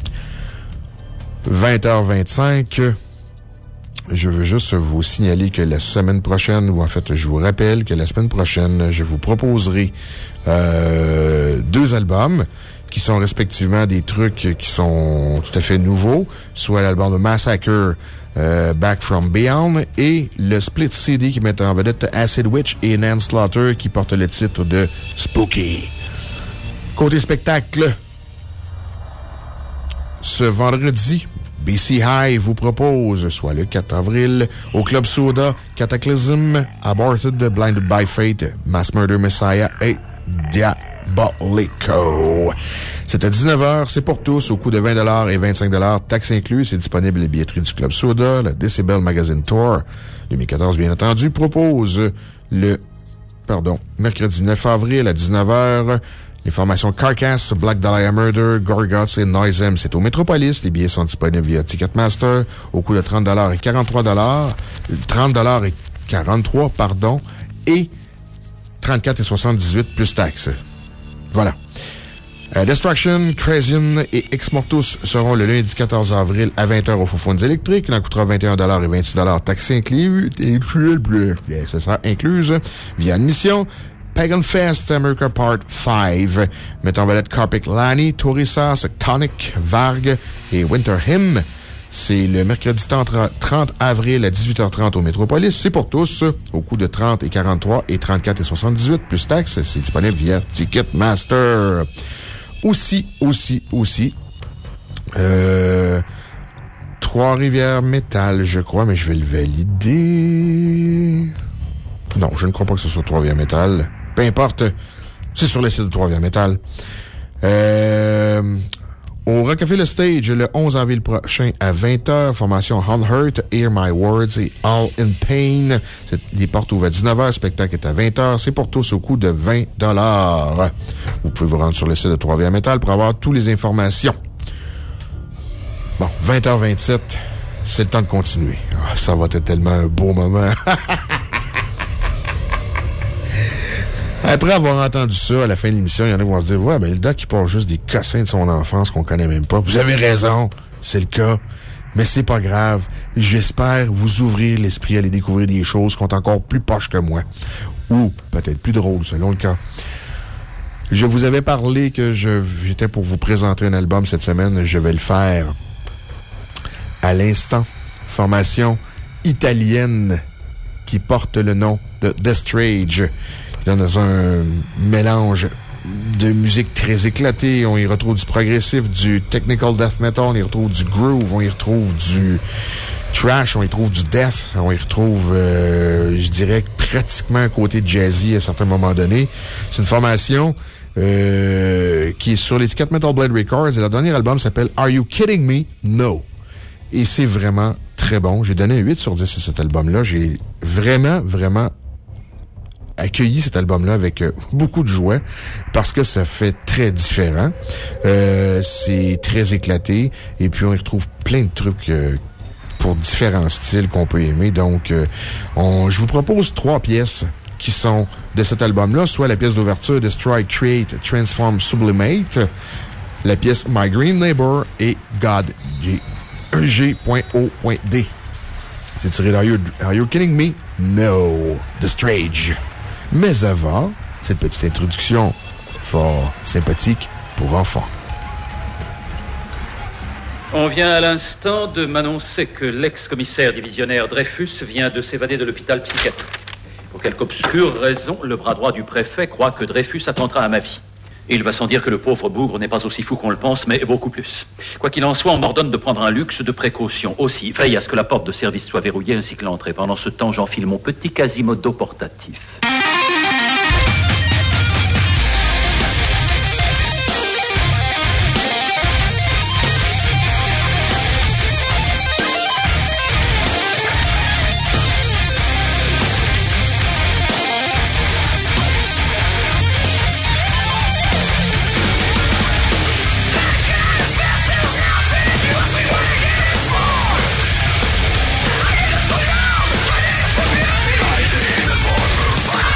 vingt heures vingt-cinq. Je veux juste vous signaler que la semaine prochaine, ou en fait, je vous rappelle que la semaine prochaine, je vous proposerai euh, deux albums qui sont respectivement des trucs qui sont tout à fait nouveaux, soit l'album de Massacre, euh, Back from Beyond, et le split C D qui met en vedette Acid Witch et Nan Slaughter qui porte le titre de Spooky. Côté spectacle, ce vendredi, B C High vous propose, soit le quatre avril, au Club Soda, Cataclysm, Aborted, Blinded by Fate, Mass Murder Messiah et Diabolico. C'est à dix-neuf heures, c'est pour tous, au coût de vingt dollars et vingt-cinq dollars, taxes inclus. C'est disponible à la billetterie du Club Soda. La Decibel Magazine Tour, deux mille quatorze, bien entendu, propose le, pardon, mercredi neuf avril à dix-neuf heures, les formations Carcass, Black Dahlia Murder, Gorguts et Noisem. C'est au Metropolis. Les billets sont disponibles via Ticketmaster au coût de trente dollars et quarante-trois dollars. trente dollars et quarante-trois, pardon, et trente-quatre et soixante-dix-huit plus taxes. Voilà. Euh, Destruction, Crasian et Ex Mortus seront le lundi quatorze avril à vingt heures au Faux-Fonds électriques. Il en coûtera vingt et un dollars et vingt-six dollars taxes incluses. C'est ça, incluse via admission. Pagan Fest, America Part cinq. Mettons en vedette Carpic Lani, Torisa, Tonic, Varg et Winter Hymn. C'est le mercredi trente avril à dix-huit heures trente au Métropolis. C'est pour tous, au coût de trente et quarante-trois et trente-quatre et soixante-dix-huit plus taxes. C'est disponible via Ticketmaster. Aussi, aussi, aussi, euh, Trois-Rivières Metal, je crois, mais je vais le valider. Non, je ne crois pas que ce soit Trois-Rivières Metal. Peu importe, c'est sur le site de Trois-Rivières Metal. Euh, Au Rockefeller Stage, le onze avril prochain à vingt heures, formation Unhurt, Hear My Words et All in Pain. Les portes ouvrent à dix-neuf heures, le spectacle est à vingt heures. C'est pour tous au coût de vingt dollars. Vous pouvez vous rendre sur le site de Trois-Rivières Metal pour avoir toutes les informations. Bon, vingt heures vingt-sept, c'est le temps de continuer. Oh, ça va être tellement un beau moment. Après avoir entendu ça, à la fin de l'émission, il y en a qui vont se dire « Ouais, ben le doc, il part juste des cossins de son enfance qu'on connaît même pas. » Vous avez raison, c'est le cas. Mais c'est pas grave. J'espère vous ouvrir l'esprit à aller découvrir des choses qui sont encore plus poches que moi. Ou peut-être plus drôles, selon le cas. Je vous avais parlé que je, j'étais pour vous présenter un album cette semaine. Je vais le faire à l'instant. Formation italienne qui porte le nom de Destrage. Dans un mélange de musique très éclatée. On y retrouve du progressif, du technical death metal, on y retrouve du groove, on y retrouve du trash, on y retrouve du death, on y retrouve, euh, je dirais, pratiquement un côté jazzy à certains moments donnés. C'est une formation euh, qui est sur l'étiquette Metal Blade Records et leur dernier album s'appelle Are You Kidding Me? No. Et c'est vraiment très bon. J'ai donné un huit sur dix à cet album-là. J'ai vraiment, vraiment accueilli cet album-là avec euh, beaucoup de joie parce que ça fait très différent. Euh, c'est très éclaté et puis on y retrouve plein de trucs euh, pour différents styles qu'on peut aimer. Donc, euh, on, je vous propose trois pièces qui sont de cet album-là, soit la pièce d'ouverture Destroy, Create, Transform, Sublimate, la pièce My Green Neighbor et God G O D. C'est tiré d'Are You, Are You Kidding Me? No. Destrage. Mais avant, cette petite introduction fort sympathique pour enfants. On vient à l'instant de m'annoncer que l'ex-commissaire divisionnaire Dreyfus vient de s'évader de l'hôpital psychiatrique. Pour quelque obscure raison, le bras droit du préfet croit que Dreyfus attentera à ma vie. Il va sans dire que le pauvre bougre n'est pas aussi fou qu'on le pense, mais beaucoup plus. Quoi qu'il en soit, on m'ordonne de prendre un luxe de précaution. Aussi, veille à ce que la porte de service soit verrouillée ainsi que l'entrée. Pendant ce temps, j'enfile mon petit Quasimodo portatif. Fire!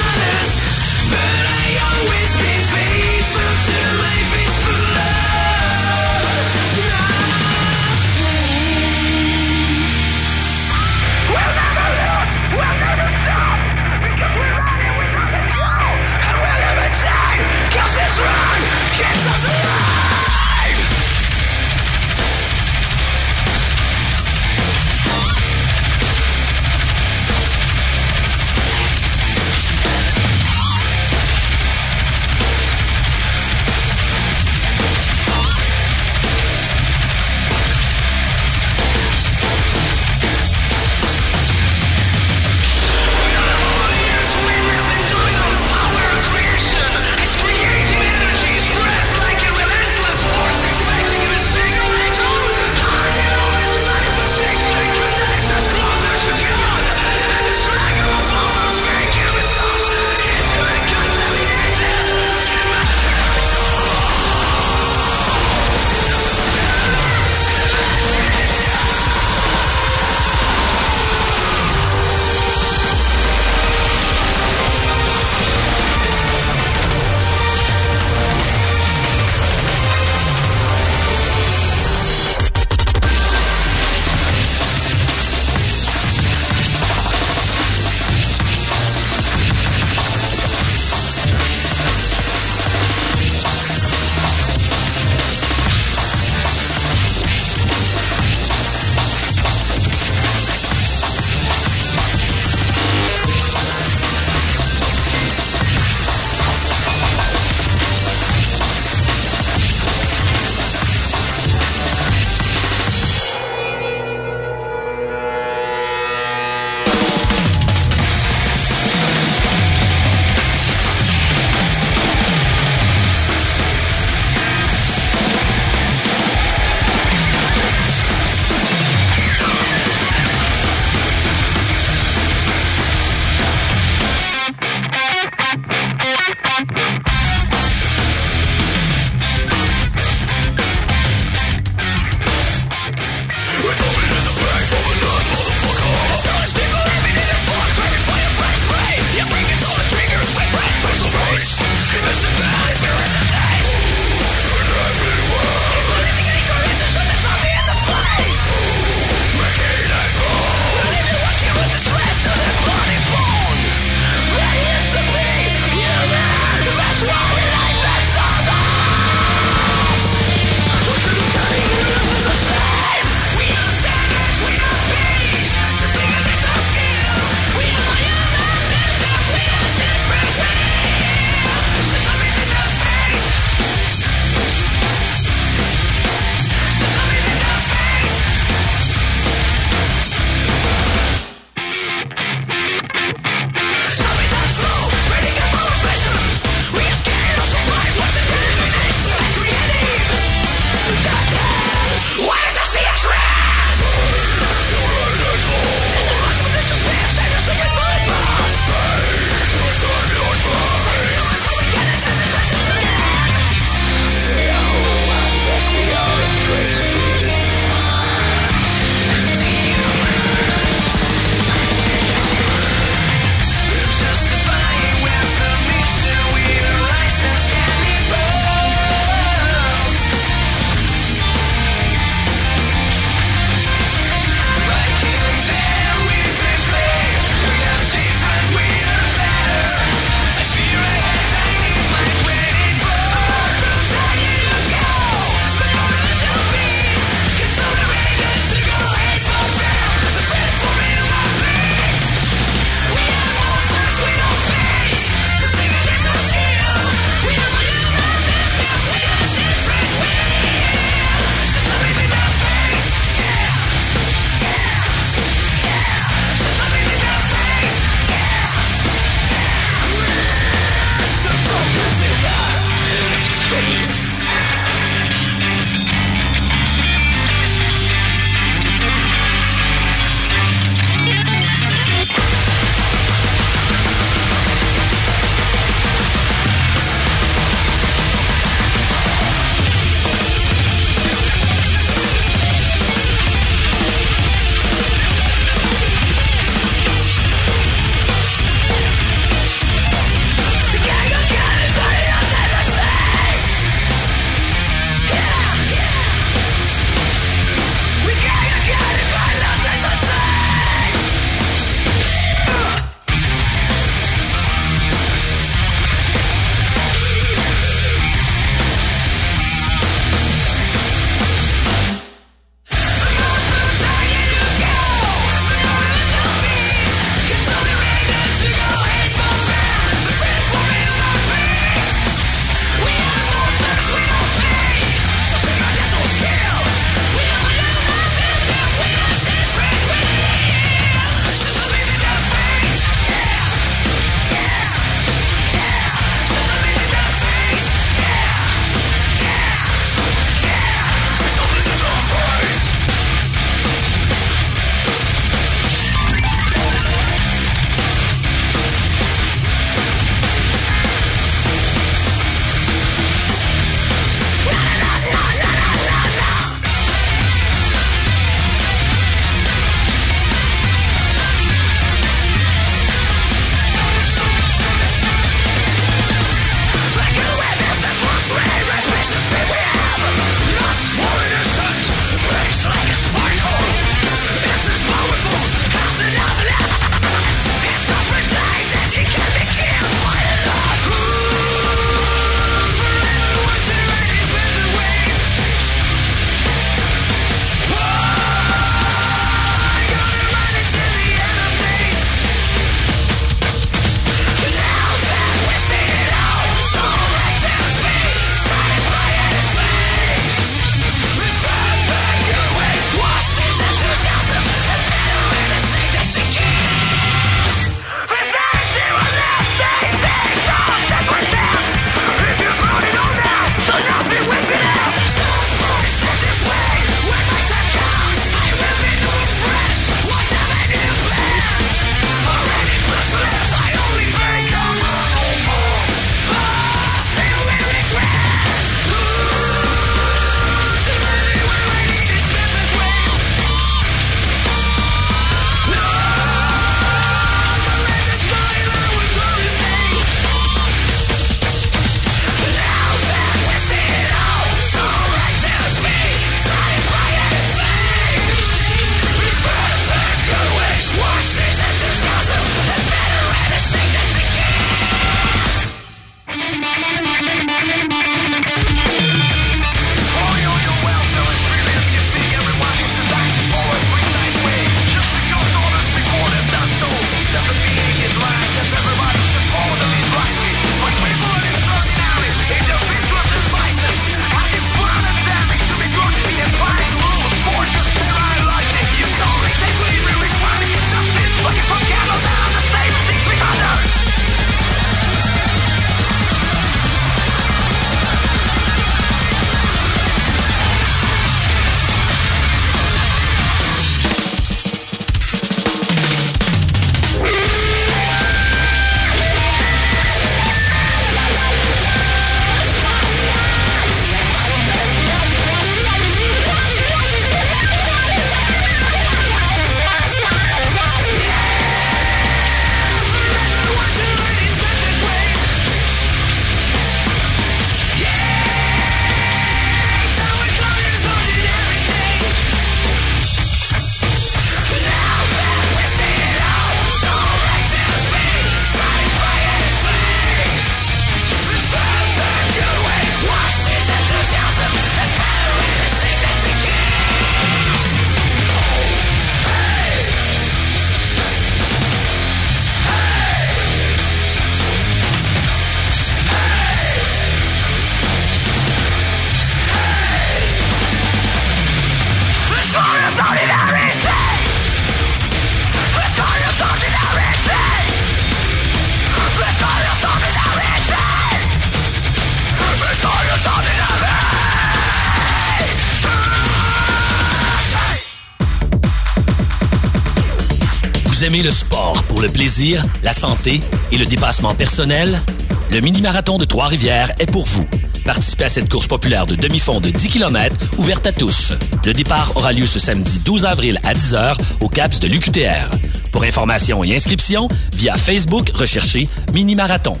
Vous aimez le sport pour le plaisir, la santé et le dépassement personnel? Le mini-marathon de Trois-Rivières est pour vous. Participez à cette course populaire de demi-fond de dix kilomètres ouverte à tous. Le départ aura lieu ce samedi douze avril à dix heures au C A P S de l'U Q T R. Pour information et inscription, via Facebook, recherchez Mini-Marathon.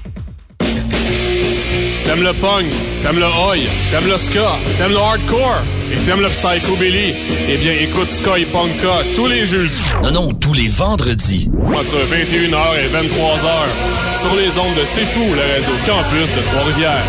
T'aimes le punk, t'aimes le oi, t'aimes le ska, t'aimes le hardcore et t'aimes le psychobilly? Eh bien, écoute Ska et Punka tous les jeudis. Non, non, tous les vendredis. Entre vingt et une heures et vingt-trois heures. Sur les ondes de C'est Fou, la radio campus de Trois-Rivières.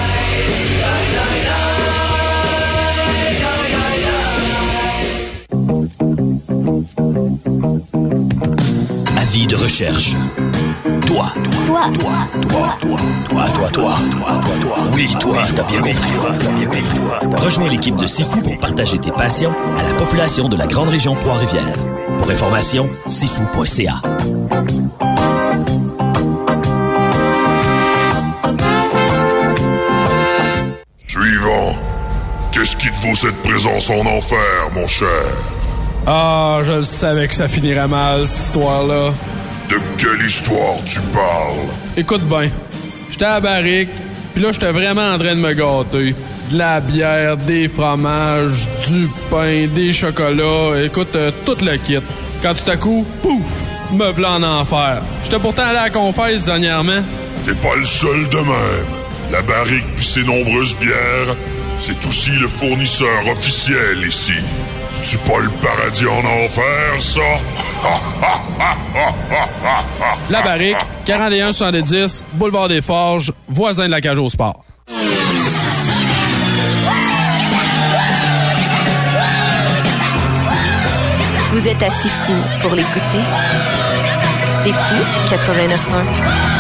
Avis de recherche. Toi, Toi. toi, toi, toi, toi, toi, toi, toi, toi. Oui, toi, t'as bien compris. Rejoins l'équipe de C'est Fou pour partager tes passions à la population de la grande région Trois-Rivières. Pour information, c'est fou point c a. Suivant. Qu'est-ce qui te vaut cette présence en enfer, mon cher? Ah, je le savais que ça finirait mal, cette histoire-là. De quelle histoire tu parles? Écoute bien, j'étais à la barrique, pis là, j'étais vraiment en train de me gâter. De la bière, des fromages, du pain, des chocolats, écoute, euh, tout le kit. Quand tout à coup, pouf, me v'là en enfer. J'étais pourtant allé à la confesse dernièrement. T'es pas le seul de même. La barrique pis ses nombreuses bières, c'est aussi le fournisseur officiel ici. C'est-tu pas le paradis en enfer, ça? La barrique, quarante et un soixante-dix, boulevard des Forges, voisin de la Cage au Sport. Vous êtes assez fou pour l'écouter. C'est Fou quatre-vingt-neuf point un.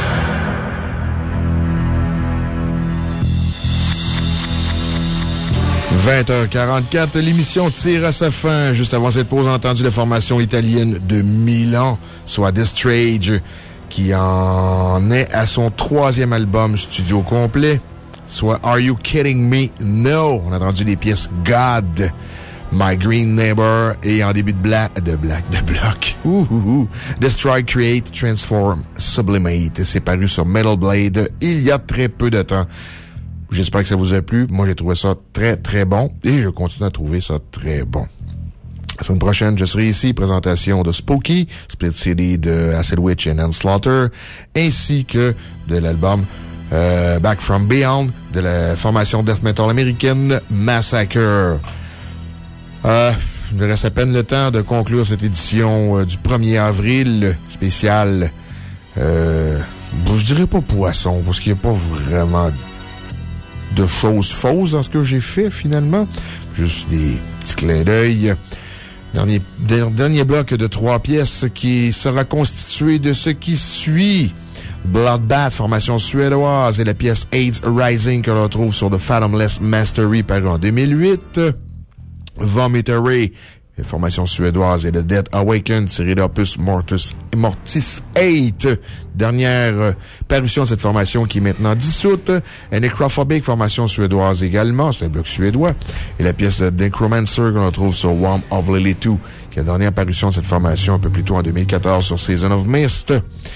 vingt heures quarante-quatre, l'émission tire à sa fin. Juste avant cette pause, on a entendu la formation italienne de Milan, soit Distrage, qui en est à son troisième album studio complet, soit Are You Kidding Me? No! On a entendu les pièces God, My Green Neighbor et en début de black, de black, de bloc. Ouh, ouh, ouh. Destroy, Create, Transform, Sublimate. C'est paru sur Metal Blade il y a très peu de temps. J'espère que ça vous a plu. Moi, j'ai trouvé ça très, très bon. Et je continue à trouver ça très bon. La semaine prochaine, je serai ici. Présentation de Spooky, Split City de Acid Witch and Manslaughter, ainsi que de l'album euh, Back From Beyond de la formation death metal américaine Massacre. Euh, il me reste à peine le temps de conclure cette édition euh, du premier avril spécial. Euh, bon, je dirais pas poisson, parce qu'il n'y a pas vraiment de choses fausses dans ce que j'ai fait, finalement. Juste des petits clins d'œil. Dernier, dernier bloc de trois pièces qui sera constitué de ce qui suit. Bloodbath, formation suédoise, et la pièce AIDS Rising que l'on retrouve sur The Fathomless Mastery paru en deux mille huit. Vomitory, formation suédoise, et The Dead Awaken, tiré d'Opus Mortis, Mortis huit. Dernière euh, parution de cette formation qui est maintenant dissoute. A Necrophobic, formation suédoise également. C'est un bloc suédois. Et la pièce de Necromancer que l'on trouve sur Worm of Lily deux, qui est la dernière parution de cette formation un peu plus tôt en deux mille quatorze sur Season of Mist.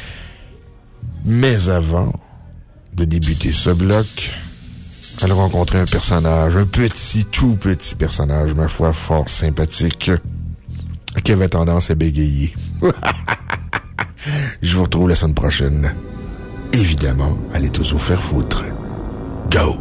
Mais avant de débuter ce bloc, allons rencontrer un personnage, un petit, tout petit personnage, ma foi, fort sympathique, qui avait tendance à bégayer. Je vous retrouve la semaine prochaine. Évidemment, allez tous vous faire foutre. Go!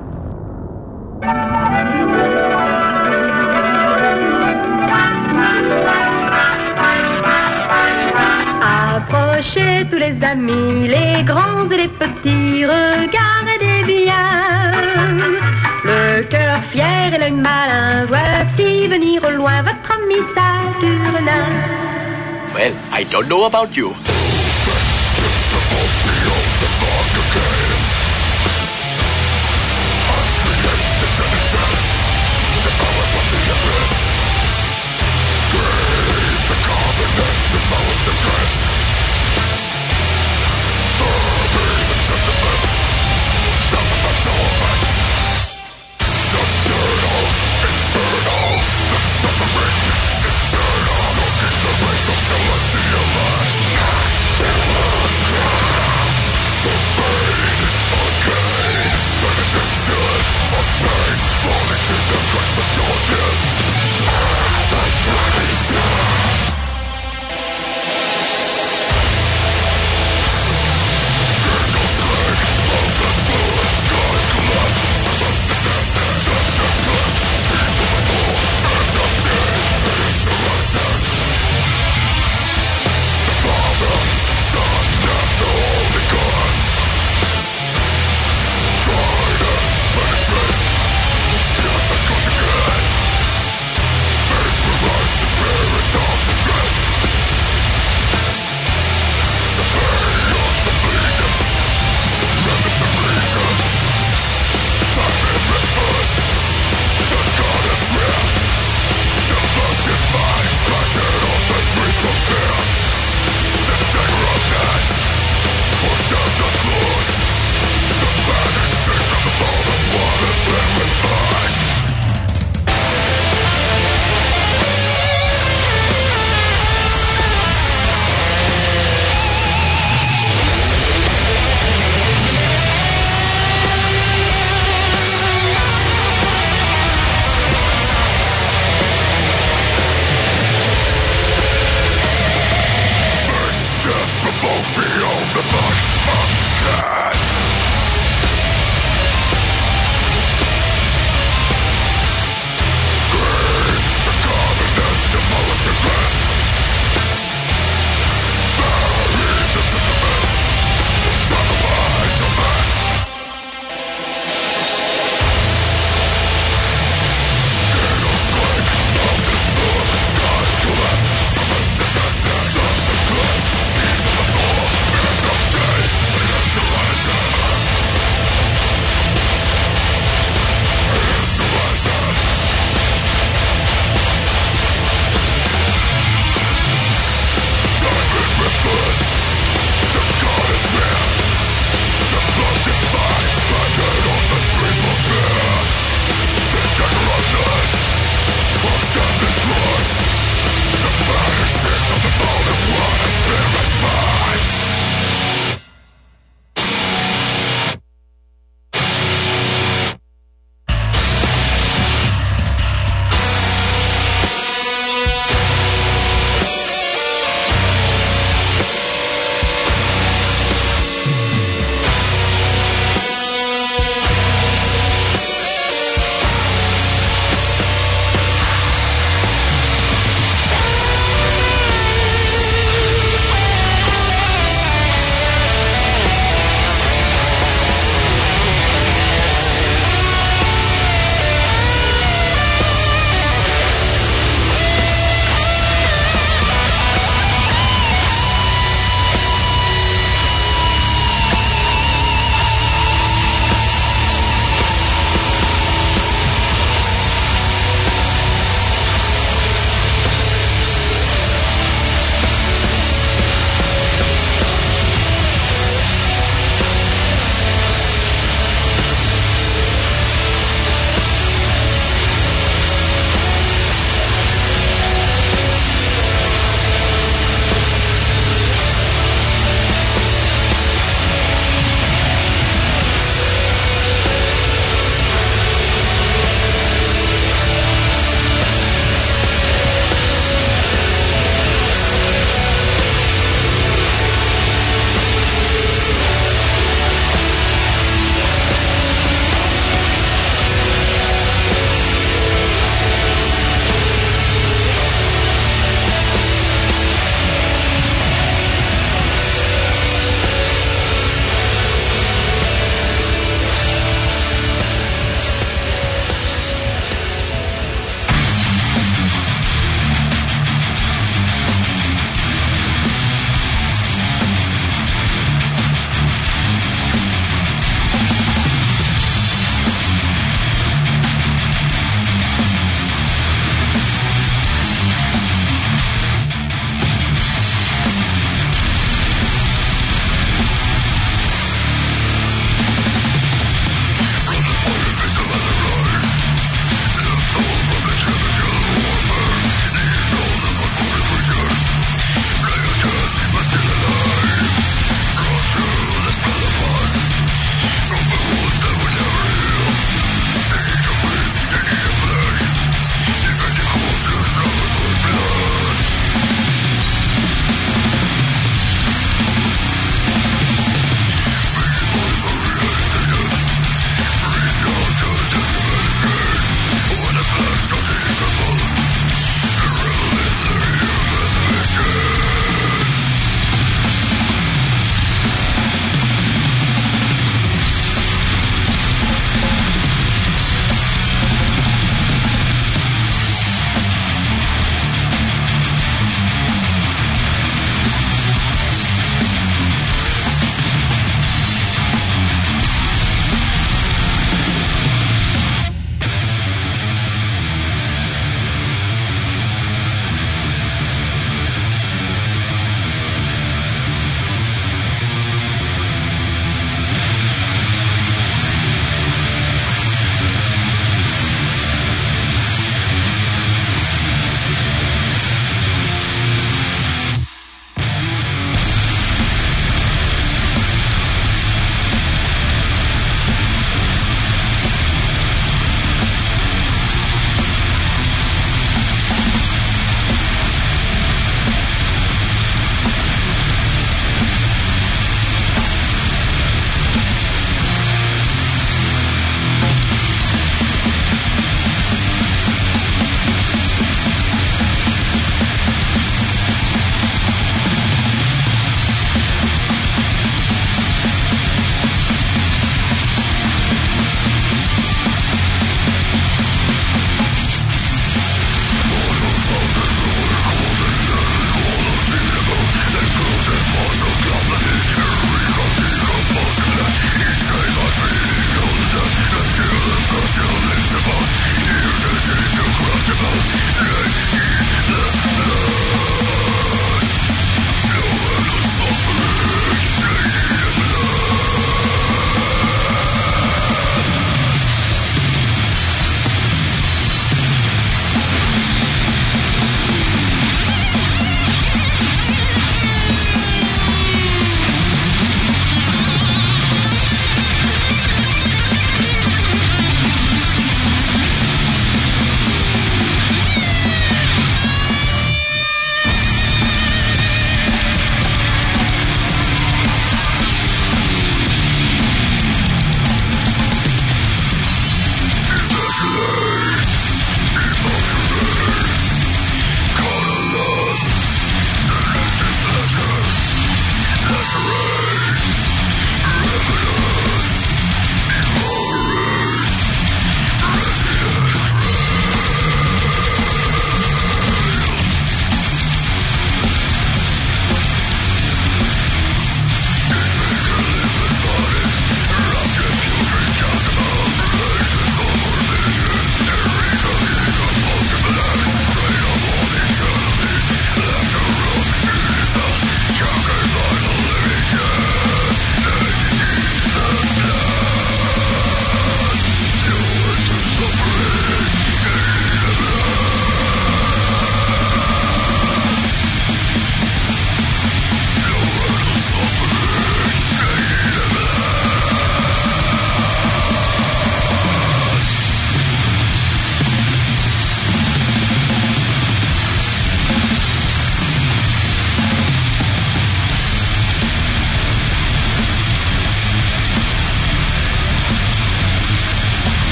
Approchez tous les amis, les grands et les petits, regardez bien. Le cœur fier et l'œil malin, voici venir au loin votre ami Saturnin. Well, I don't know about you.